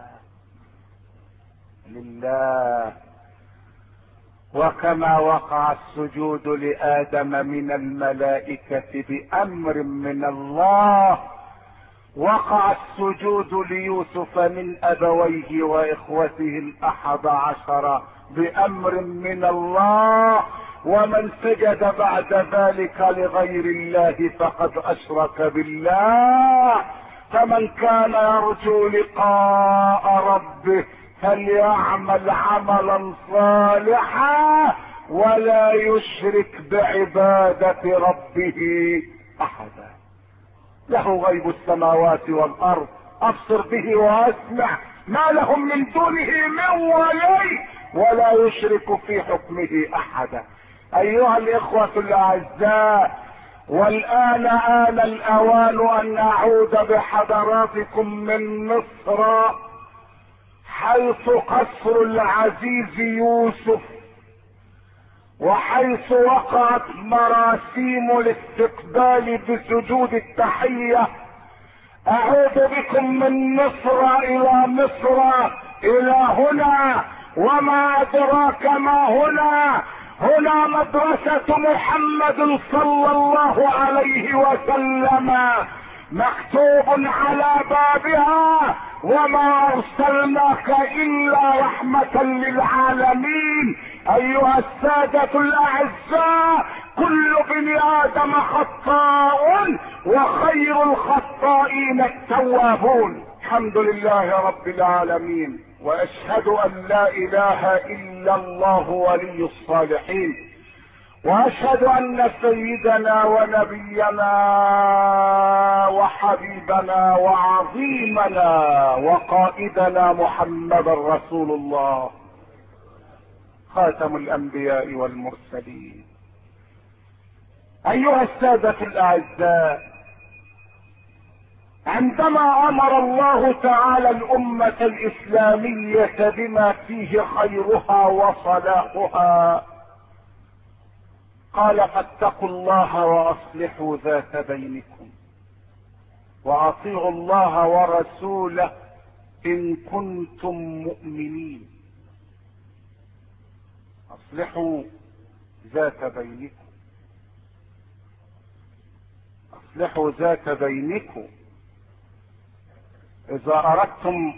لله. وكما وقع السجود لآدم من الملائكة بأمر من الله وقع السجود ليوسف من أبويه وإخوته الأحد عشر بأمر من الله. ومن سجد بعد ذلك لغير الله فقد أشرك بالله. فمن كان يرجو لقاء ربه فليعمل عملا صالحا ولا يشرك بعبادة ربه احدا. له غيب السماوات والارض ابصر به واسمع ما لهم من دونه من ولي ولا يشرك في حكمه احدا. ايها الاخوة الاعزاء والان آن الاوان ان نعود بحضراتكم من مصر حيث قصر العزيز يوسف، وحيث وقعت مراسيم الاستقبال بسجود التحية. اعود بكم من مصر الى مصر الى هنا، وما ادراك ما هنا. هنا مدرسة محمد صلى الله عليه وسلم، مكتوب على بابها: وما ارسلناك الا رحمة للعالمين. ايها السادة الاعزاء، كل بني ادم خطاء وخير الخطائين التوابون. الحمد لله رب العالمين، واشهد ان لا اله الا الله ولي الصالحين، واشهد ان سيدنا ونبينا وحبيبنا وعظيمنا وقائدنا محمد رسول الله، خاتم الانبياء والمرسلين. ايها السادة الاعزاء، عندما امر الله تعالى الامة الاسلامية بما فيه خيرها وصلاحها، قال: فاتقوا الله واصلحوا ذات بينكم، واطيعوا الله ورسوله ان كنتم مؤمنين. اصلحوا ذات بينكم، اصلحوا ذات بينكم. اذا اردتم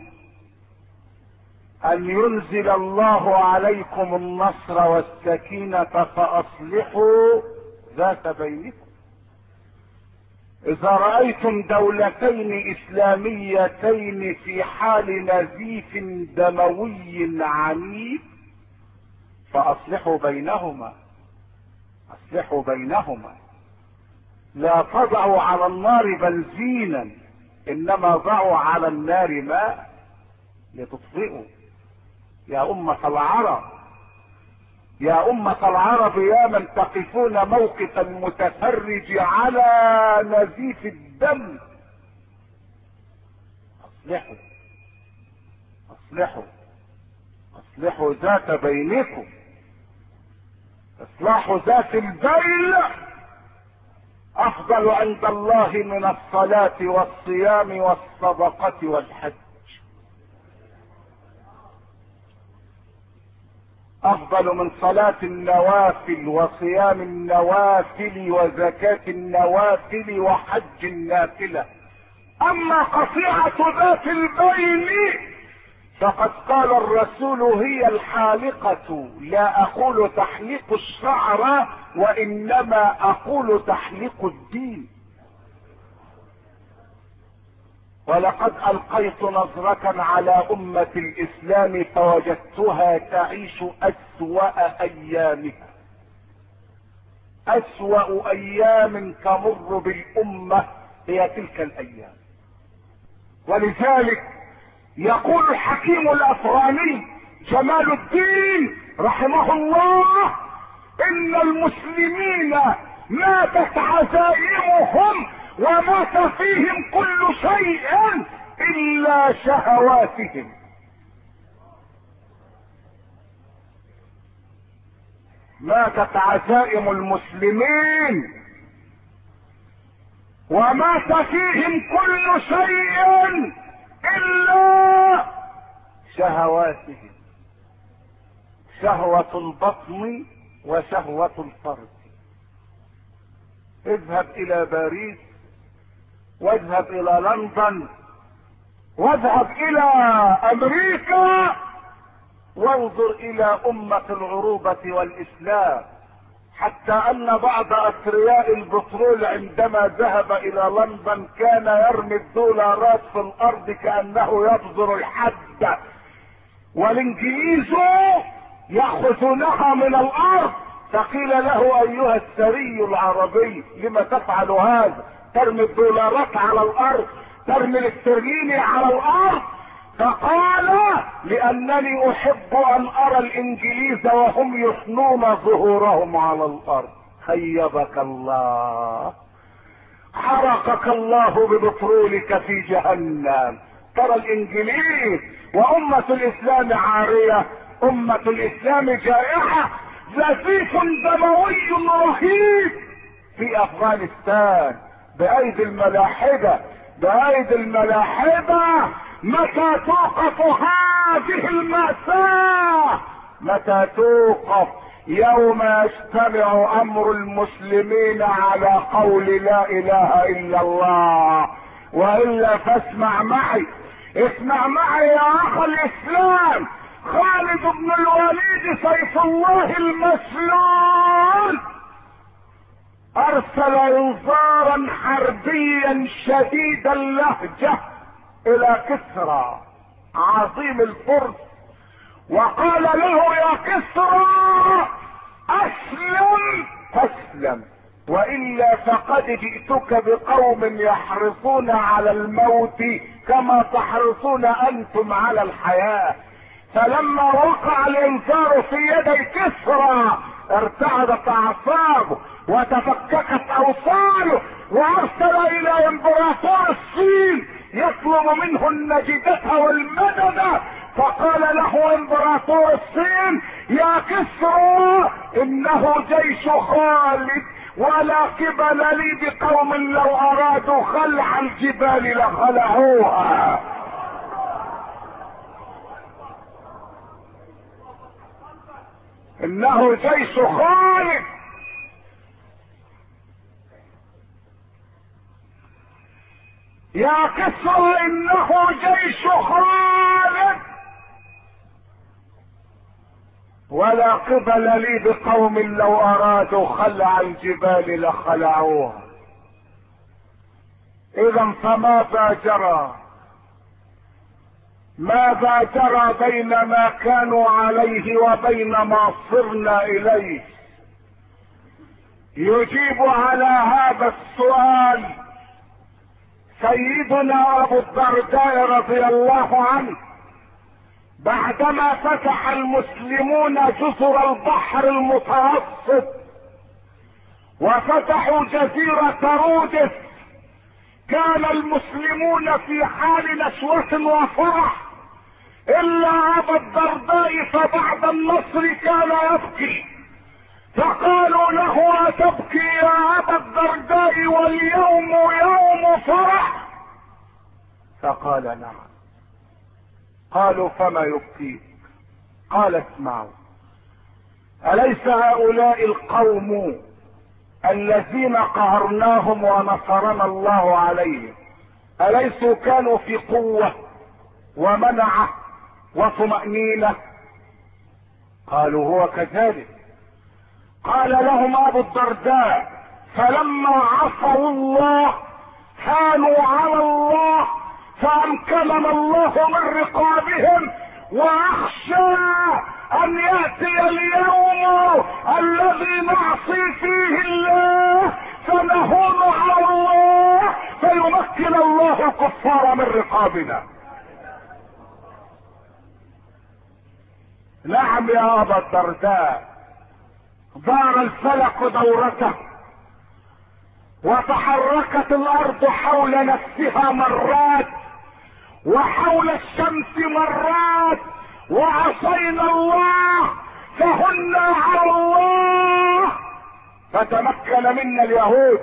ان ينزل الله عليكم النصر والسكينة فاصلحوا ذات بينكم. اذا رأيتم دولتين اسلاميتين في حال نزيف دموي عنيف فاصلحوا بينهما، اصلحوا بينهما. لا تضعوا على النار بنزينا، انما ضعوا على النار ماء لتطفئوا. يا أمة العرب، يا أمة العرب، يا من تقفون موقف المتفرج على نزيف الدم، اصلحوا اصلحوا اصلحوا ذات بينكم. اصلاح ذات البين افضل عند الله من الصلاة والصيام والصدقة والحج. افضل من صلاة النوافل وصيام النوافل وزكاة النوافل وحج النافلة. اما قطيعة ذات البين فقد قال الرسول: هي الحالقة، لا اقول تحليق الشعر وانما اقول تحليق الدين. ولقد القيت نظرة على امة الاسلام فوجدتها تعيش اسوأ ايامها، اسوأ ايام تمر بالامة هي تلك الايام. ولذلك يقول الحكيم الافغاني جمال الدين رحمه الله: ان المسلمين ماتت عزائمهم ومات فيهم كل شيء الا شهواتهم. ماتت عزائم المسلمين ومات فيهم كل شيء الا شهواتهم، شهوة البطن وشهوة الفرج. اذهب الى باريس، واذهب الى لندن، واذهب الى امريكا، وانظر الى امة العروبة والاسلام، حتى ان بعض اثرياء البترول عندما ذهب الى لندن كان يرمي الدولارات في الارض كأنه يبذر الحد، والانجليز يأخذونها من الارض. فقيل له: ايها الثري العربي، لما تفعل هذا؟ ترمي الدولارات على الارض، ترمي الاسترليني على الارض. فقال: لانني احب ان ارى الانجليز وهم يثنون ظهورهم على الارض. خيبك الله، حرقك الله ببترولك في جهنم، اشترى الانجليز وامة الاسلام عارية. امة الاسلام جائحة، نزيف دموي رهيب في افغانستان بايدي الملاحدة، بايدي الملاحدة. متى توقف هذه المأساة؟ متى توقف؟ يوم يجتمع امر المسلمين على قول لا اله الا الله. والا فاسمع معي، اسمع معي يا اخ الاسلام. خالد بن الوليد سيف الله المسلول ارسل انذارا حربيا شديد اللهجة الى كسرى عظيم الفرس، وقال له يا كسرى اسلم تسلم، والا فقد جئتك بقوم يحرصون على الموت كما تحرصون انتم على الحياة. فلما وقع الانذار في يدي كسرى ارتعدت اعصابه وتفككت اوصاله، وارسل الى امبراطور الصين يطلب منه النجدة والمدد. فقال له امبراطور الصين يا كسرى انه جيش خالد، ولا قبل لي بقوم لو ارادوا خلع الجبال لخلعوها. انه جيش خالد. يا كسرى انه جيش خالد، ولا قبل لي بقوم لو ارادوا خلع الجبال لخلعوها. اذا فماذا جرى؟ ماذا جرى بين ما كانوا عليه وبين ما صرنا اليه؟ يجيب على هذا السؤال سيدنا ابو الدرداء رضي الله عنه بعدما فتح المسلمون جزر البحر المتوسط وفتحوا جزيرة رودس. كان المسلمون في حال نشوة وفرح، الا ابا الدرداء فبعد النصر كان يبكي، فقالوا له اتبكي يا ابا الدرداء واليوم يوم فرح؟ فقال نعم. قالوا فما يبكيك؟ قال اسمعوا، اليس هؤلاء القوم الذين قهرناهم ونصرنا الله عليهم اليسوا كانوا في قوة ومنعة وطمأنينة؟ قالوا هو كذلك. قال لهم ابو الدرداء فلما عصوا الله كانوا على الله فامكننا الله من رقابهم، واخشى ان ياتي اليوم الذي نعصي فيه الله فنهون على الله فيمكن الله الكفار من رقابنا. نعم يا ابا الدرداء، دار الفلك دورته وتحركت الارض حول نفسها مرات وحول الشمس مرات، وعصينا الله فهنا على الله. فتمكن منا اليهود،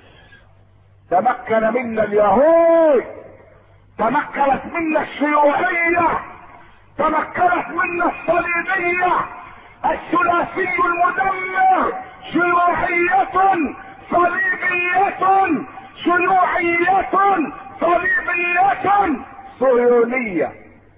تمكن منا اليهود، تمكنت منا الشيوعية، تمكنت منا الصليبية، الثلاثي المدمر، شيوعية صليبية، شيوعية صليبية صهيونية.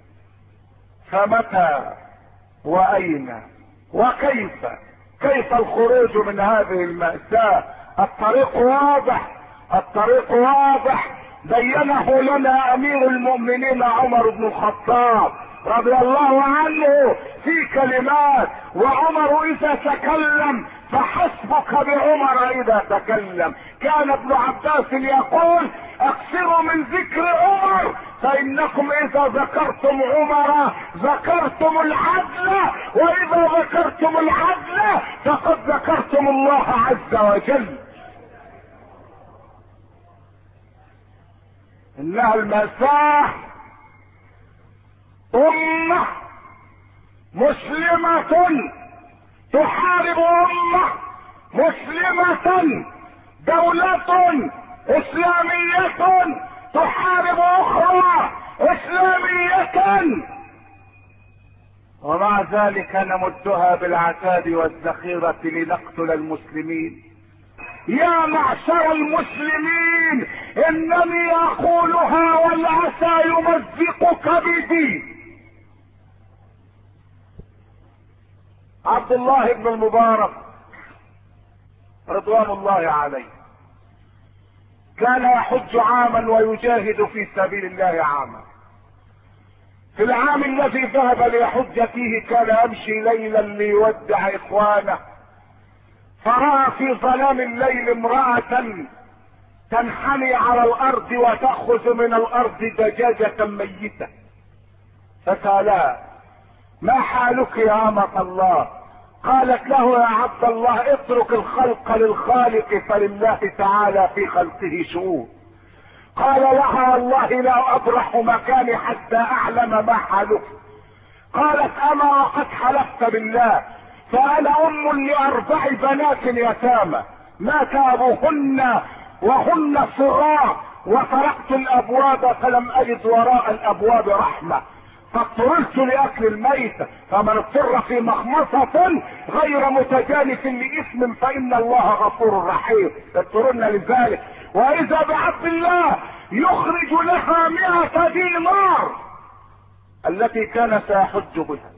فمتى واين وكيف كيف الخروج من هذه المأساة؟ الطريق واضح، الطريق واضح، بينه لنا امير المؤمنين عمر بن الخطاب رضي الله عنه في كلمات. وعمر اذا تكلم فحسبك بعمر اذا تكلم. كان ابن عباس يقول اكثروا من ذكر عمر فانكم اذا ذكرتم عمر ذكرتم العدل، واذا ذكرتم العدل فقد ذكرتم الله عز وجل. انها المأساة امة مسلمة تحارب امة مسلمة، دولة اسلامية تحارب اخرى اسلامية، ومع ذلك نمدها بالعتاد والذخيرة لنقتل المسلمين. يا معشر المسلمين، انني اقولها والعسى يمزقك بدين. عبد الله بن المبارك رضوان الله عليه كان يحج عاما ويجاهد في سبيل الله عاما. في العام الذي ذهب ليحج فيه كان يمشي ليلا ليودع اخوانه، فرأى في ظلام الليل امرأة تنحني على الارض وتأخذ من الارض دجاجة ميتة، فسألها: ما حالك يا أمة الله؟ قالت له: يا عبد الله، اترك الخلق للخالق فلله تعالى في خلقه شؤون. قال لها: والله لا أبرح مكاني حتى أعلم ما حالك. قالت: أما وقد حلفت بالله، فأنا أم لأربع بنات يتامى مات أبوهن وهن صغار، وطرقت الأبواب فلم أجد وراء الأبواب رحمة، فاضطررت لاكل الميت، فمن اضطر في مخمصة غير متجانف لاثم فان الله غفور رحيم. اضطررنا لذلك. واذا بعبد الله يخرج لها مئة دينار التي كان سيحج بها،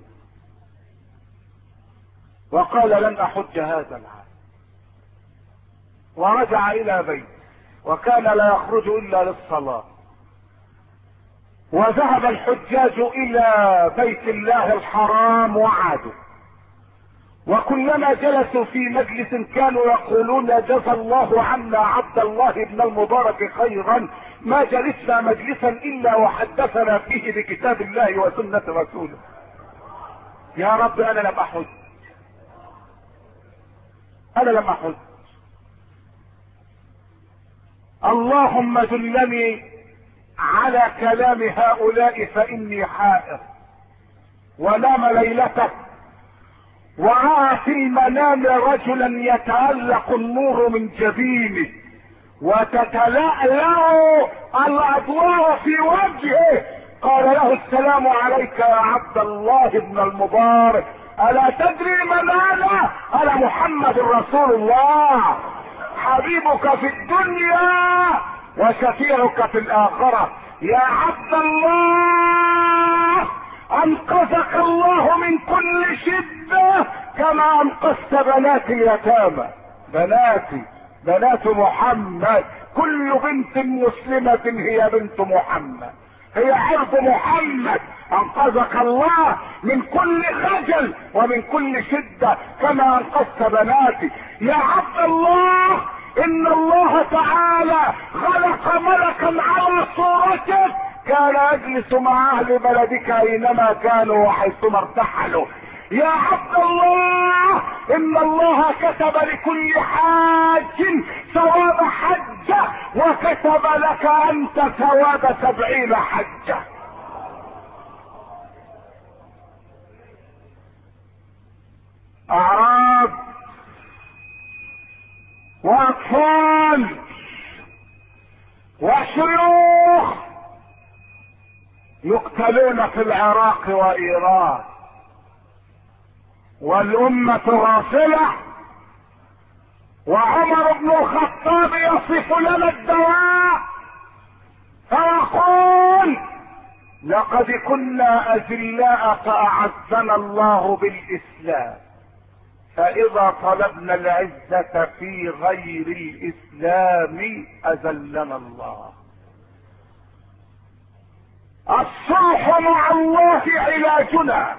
وقال: لن احج هذا العام، ورجع الى بيته، وكان لا يخرج الا للصلاة. وذهب الحجاج الى بيت الله الحرام وعادوا، وكلما جلسوا في مجلس كانوا يقولون: جزى الله عنا عبد الله بن المبارك خيرا، ما جلسنا مجلسا الا وحدثنا فيه بكتاب الله وسنة رسوله. يا رب انا لم احج، انا لم احج، اللهم دلني على كلام هؤلاء فاني حائر. ونام ليلته ورأى في المنام رجلا يتألق النور من جبينه وتتلألأ الاضواء في وجهه. قال له: السلام عليك يا عبد الله بن المبارك، الا تدري من انا؟ انا محمد رسول الله، حبيبك في الدنيا وشفيعك في الاخرة. يا عبد الله، انقذك الله من كل شدة كما انقذت بنات اليتامى. بناتي بنات محمد، كل بنت مسلمة هي بنت محمد، هي عرض محمد. انقذك الله من كل خجل ومن كل شدة كما انقذت بناتي. يا عبد الله، ان الله تعالى خلق ملكا على صورتك كان يجلس مع اهل بلدك اينما كانوا وحيثما ارتحلوا. يا عبد الله، ان الله كتب لكل حاج ثواب حجة وكتب لك انت ثواب سبعين حجة. اعراب واطفال وشيوخ يقتلون في العراق وايران، والامة غافلة. وعمر بن الخطاب يصف لنا الدواء فيقول: لقد كنا اذلاء فاعزنا الله بالاسلام، فاذا طلبنا العزة في غير الاسلام اذلنا الله. الصلح مع الله علاجنا،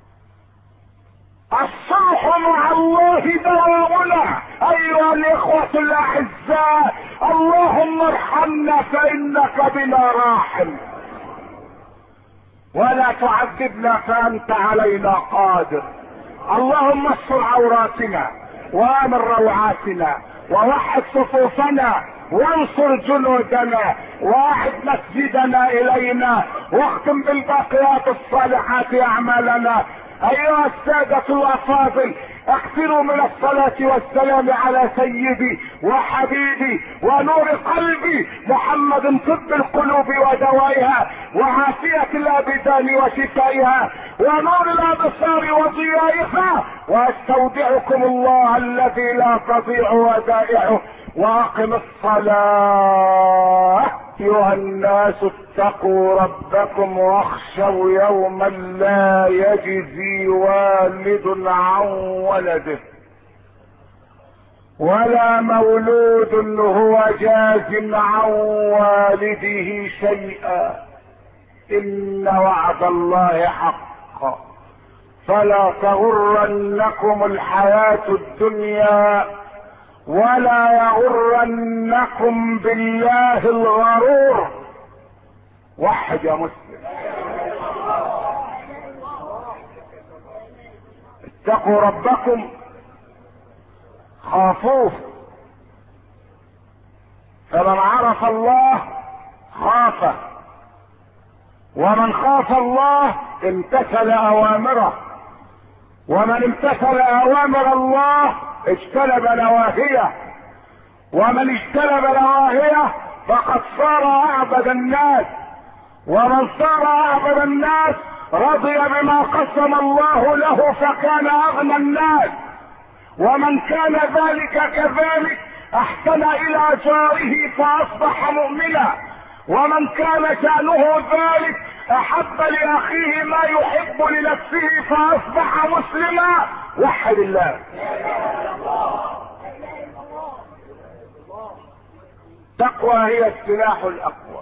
الصلح مع الله دواؤنا. ايها الاخوة الاعزاء، اللهم ارحمنا فانك بنا راحم، ولا تعذبنا فانت علينا قادر. اللهم استر عوراتنا وامن روعاتنا ووحد صفوفنا وانصر جنودنا واعد مسجدنا الينا واختم بالباقيات الصالحات اعمالنا. ايها السادة الافاضل، اكثروا من الصلاة والسلام على سيدي وحبيبي ونور قلبي محمد، طب القلوب ودوائها وعافية الابدان وشفائها ونور الابصار وضيائها، واستودعكم الله الذي لا تضيع ودائعه، واقم الصلاة. ايها الناس اتقوا ربكم واخشوا يوما لا يجزي والد عن ولده ولا مولود هو جاز عن والده شيئا، ان وعد الله حق، فلا تغرنكم الحياة الدنيا ولا يغرنكم بالله الغرور. وحد يا مسلم. اتقوا ربكم، خافوه، فمن عرف الله خافه، ومن خاف الله امتثل اوامره، ومن امتثل اوامر الله اجتنب نواهيه، ومن اجتنب نواهيه فقد صار اعبد الناس، ومن صار اعبد الناس رضي بما قسم الله له فكان اغنى الناس، ومن كان ذلك كذلك احسن الى جاره فاصبح مؤمنا، ومن كان شأنه ذلك احب لاخيه ما يحب لنفسه فاصبح مسلما. وحد الله. التقوى هي السلاح الاقوى،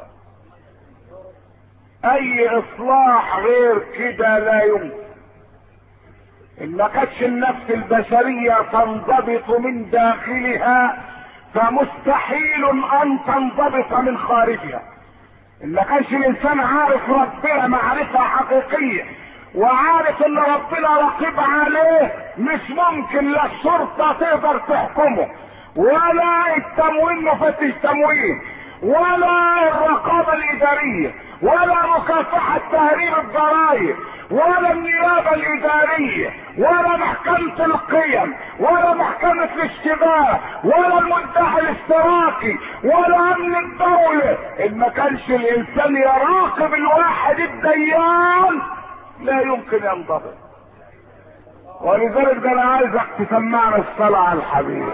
اي اصلاح غير كده لا يمكن. ان ما كانتش النفس البشرية تنضبط من داخلها فمستحيل ان تنضبط من خارجها. ان ما كانش الانسان عارف ربنا معرفة حقيقية وعارف ان ربنا رقيب عليه، مش ممكن لا الشرطة تقدر تحكمه ولا التموين مفتش تموين ولا الرقابة الادارية ولا مكافحة تهريب الضرائب ولا النيابة الادارية ولا محكمة القيم ولا محكمة الاشتباه ولا المدعي الاشتراكي ولا امن الدولة. ان ما كانش الانسان يراقب الواحد الديان لا يمكن ينضبط. ولذلك ده انا عايزك تسمعنا الصلاة على الحبيب.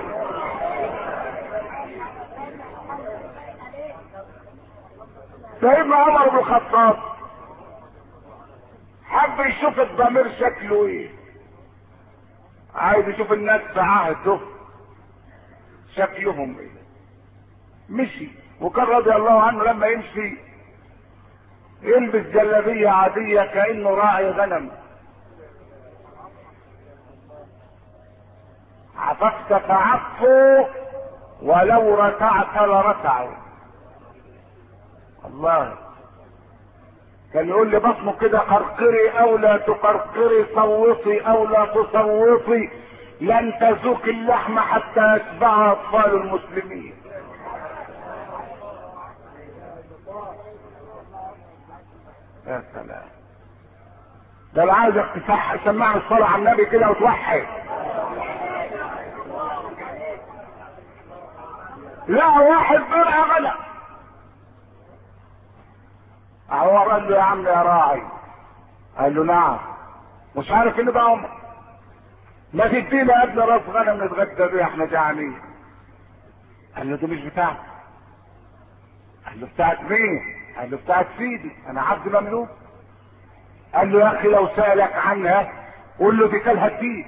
سيدنا عمر بن الخطاب حب يشوف الضمير شكله ايه، عايز يشوف الناس في عهده شكلهم ايه. مشي وكان رضي الله عنه لما يمشي يلبس جلابيه عاديه كانه راعي غنم. عففت فعفوا ولو ركعت لركعوا. الله كان يقول لي بطنه كده قرقري او لا تقرقري، صوتي او لا تصوتي، لن تذوق اللحم حتى يتبعها اطفال المسلمين. يا سلام، ده انا عايزك تسمعني الصلاة على النبي كده وتوحد. لا واحد برع غلط، هو قال له يا عم يا راعي، قال له نعم، مش عارف ان ده عمر، ما تدينا يا ابن راس غنم نتغدى بيه احنا جعانين. قال له دي مش بتاعتي. قال له بتاعت مين؟ قال له بتاعت سيدي، انا عبد مملوك. قال له يا اخي لو سألك عنها قول له دي كلها الدين.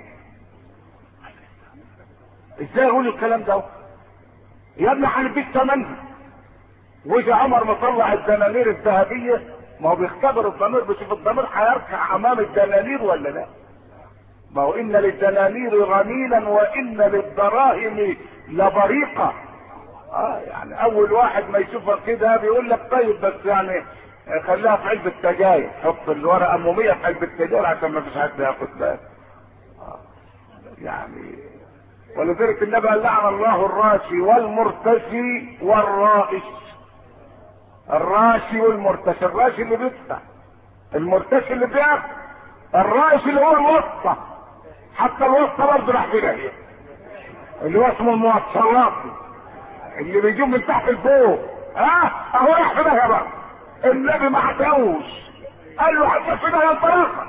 ازاي اقول الكلام ده يا ابني؟ هنديك ثمنها. وجي عمر مطلع الدنانير الذهبيه، ما هو بيختبر الضمير، بيشوف الضمير هيركع امام الدنانير ولا لا. ما هو ان للدنانير غنيلا وان للدراهم لبريقه. اه يعني اول واحد ما يشوفك كده بيقول لك طيب بس يعني خليها في علبه سجاير، حط الورقه اموميه في علبه سجاير عشان ما فيش حد ياخد بالك. آه يعني ولذلك النبي قال لعن الله الراشي والمرتشي والرائش. الراشي والمرتشي، الراشي اللي بيدفع، المرتشي اللي بياخد، الرائش اللي هو الوسطى. حتى الوسطى برضه راح في داهيه، اللي هو اسمه الموصلات، اللي بيجيب من تحت لفوق. ها اه؟ اهو راح في داهيه بقى. النبي ما عتاوش، قال له حتى في داهيه الطريقه.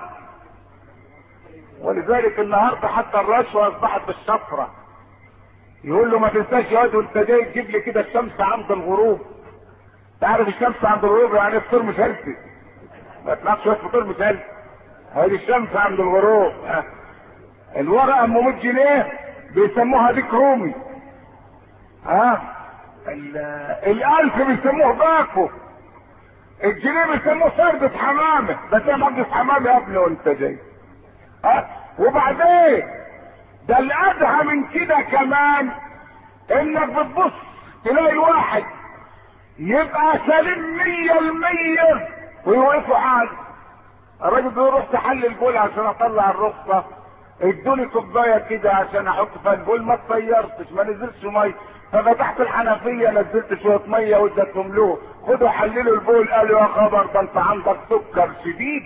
ولذلك النهارده حتى الرشوه اصبحت بالشفره. يقول له ما تنساش يا واد وانت جاي تجيب لي كده الشمس عند الغروب. تعرف الشمس عند الغروب يعني فطور مسلسل، ما تناقش شويه فطور مسلسل. هذه الشمس عند الغروب. ها. الورقه ام مية جنيه بيسموها ديك رومي. ها الالف بيسموه باكو، الجنيه بيسموه فردة حمامه. ده زي مجلس حمامه يا ابني وانت جاي. ها وبعدين ده الادهى من كده كمان، انك بتبص تلاقي الواحد يبقى سليم مية المية ويوقفوا حاجه. الراجل بيروح تحلل البول عشان اطلع الرخصه، ادوني كوبايه كده عشان احط فيها البول، ما اتطيرتش، ما نزلش ميه، ففتحت الحنفيه نزلت شويه ميه واديتهم له، خدوا حللوا البول. قالوا يا خبر ده انت عندك سكر شديد.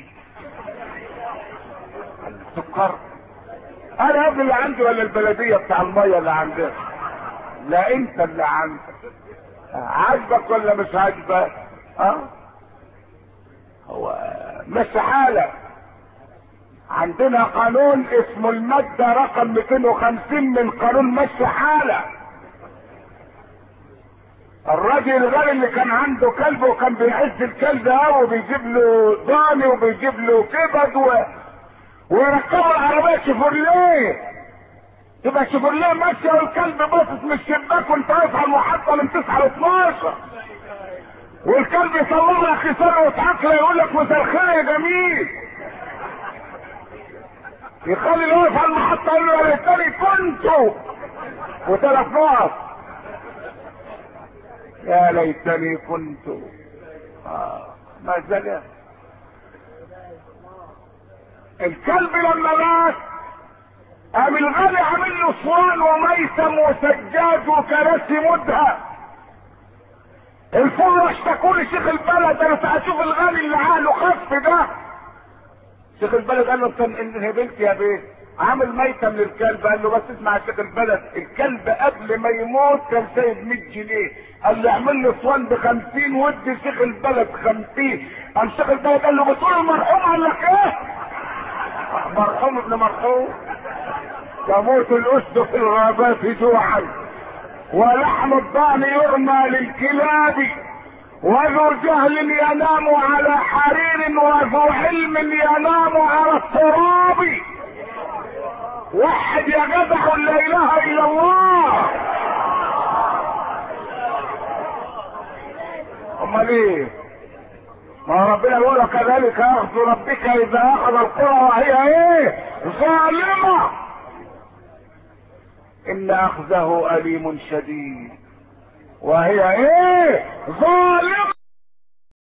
سكر؟ انا ابني اللي عندي ولا البلديه بتاع الميه اللي عندنا؟ لا انت اللي عندك. عاجبك ولا مش عاجبك؟ اه هو مش حالك. عندنا قانون اسمه المادة رقم مئتين وخمسين من قانون مشي حالة. الراجل الغني اللي كان عنده كلب وكان بيعز الكلب قوي وبيجيب له ضاني وبيجيب له كبد و... ويركبوا العربية شيفورليه، تبقى شيفورليه ماشية والكلب باصص من الشباك وانت واقف على المحطة من تسعة ل اتناشر، والكلب يصور لك خسارة وتعقله يقول لك مساء الخير يا جميل، يخلي اللي واقف على المحطة يقول له يا ليتني كنت وثلاث نقط، يا ليتني كنت. اه ما زال الكلب لما مات قام الغني عامل له صوان وميسم وسجاد وكراسي مدهى. الفرة اشتكوا لي شيخ البلد، انا اشوف الغني اللي عقله خف ده. شيخ البلد قال له انت انهبلت يا بيه، عامل ميتم للكلب. قال له بس اسمع يا شيخ البلد، الكلب قبل ما يموت كان سايب مية جنيه، قال له اعمل له صوان ب خمسين وادي شيخ البلد خمسين. قام شيخ البلد قال له بتقول المرحوم؟ قال لك ايه؟ مرحوم ابن مرحوم. تموت الاسد في الغابات جوعا ولحم الضأن يرمى للكلاب، وذو جهل ينام على حرير وذو علم ينام على التراب. وحد يا جدع لا اله الا الله. امال ايه؟ ما ربنا يقول كذلك اخذ ربك اذا اخذ القرى وهي ايه؟ ظالمه، ان اخذه اليم شديد وهي ايه؟ ظالمه.